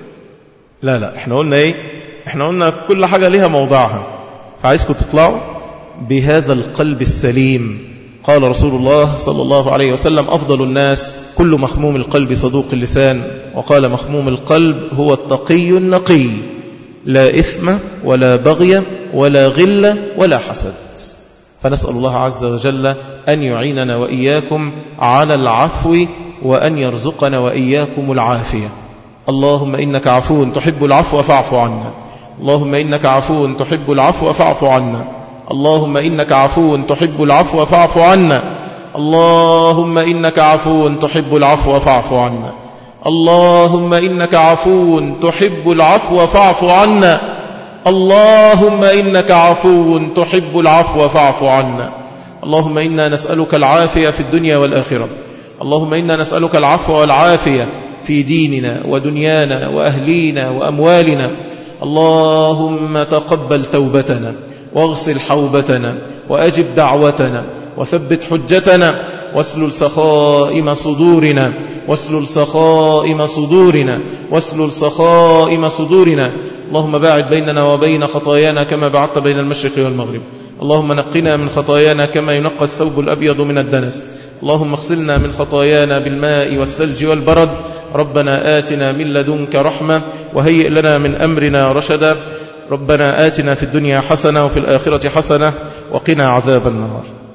A: لا لا، احنا قلنا ايه؟ احنا قلنا كل حاجة ليها موضعها. فعايزكم تطلعوا بهذا القلب السليم. قال رسول الله صلى الله عليه وسلم: أفضل الناس كل مخموم القلب صدوق اللسان. وقال: مخموم القلب هو التقي النقي، لا إثم ولا بغي ولا غل ولا حسد. فنسأل الله عز وجل أن يعيننا وإياكم على العفو، وأن يرزقنا وإياكم العافية. اللهم إنك عفو تحب العفو فاعف عنا. اللهم إنك عفو تحب العفو فاعف عنا. اللهم إنك عفو تحب العفو فاعف عنا. اللهم إنك عفو تحب العفو فاعف عنا. اللهم إنك عفو تحب العفو فاعف عنا. اللهم إنك عفو تحب العفو فاعف عنا. اللهم إنا نسألك العافية في الدنيا والآخرة. اللهم إنا نسألك العفو والعافية في ديننا ودنيانا وأهلينا وأموالنا. اللهم تقبل توبتنا واغسل حوبتنا وأجب دعوتنا وثبت حجتنا واسلل سخائم صدورنا واسلل سخائم صدورنا واسلل سخائم صدورنا. اللهم باعد بيننا وبين خطايانا كما بعدت بين المشرق والمغرب. اللهم نقنا من خطايانا كما ينقى الثوب الأبيض من الدنس. اللهم اغسلنا من خطايانا بالماء والثلج والبرد. ربنا آتنا من لدنك رحمة وهيئ لنا من أمرنا رشدا. ربنا آتنا في الدنيا حسنة وفي الآخرة حسنة وقنا عذاب النار.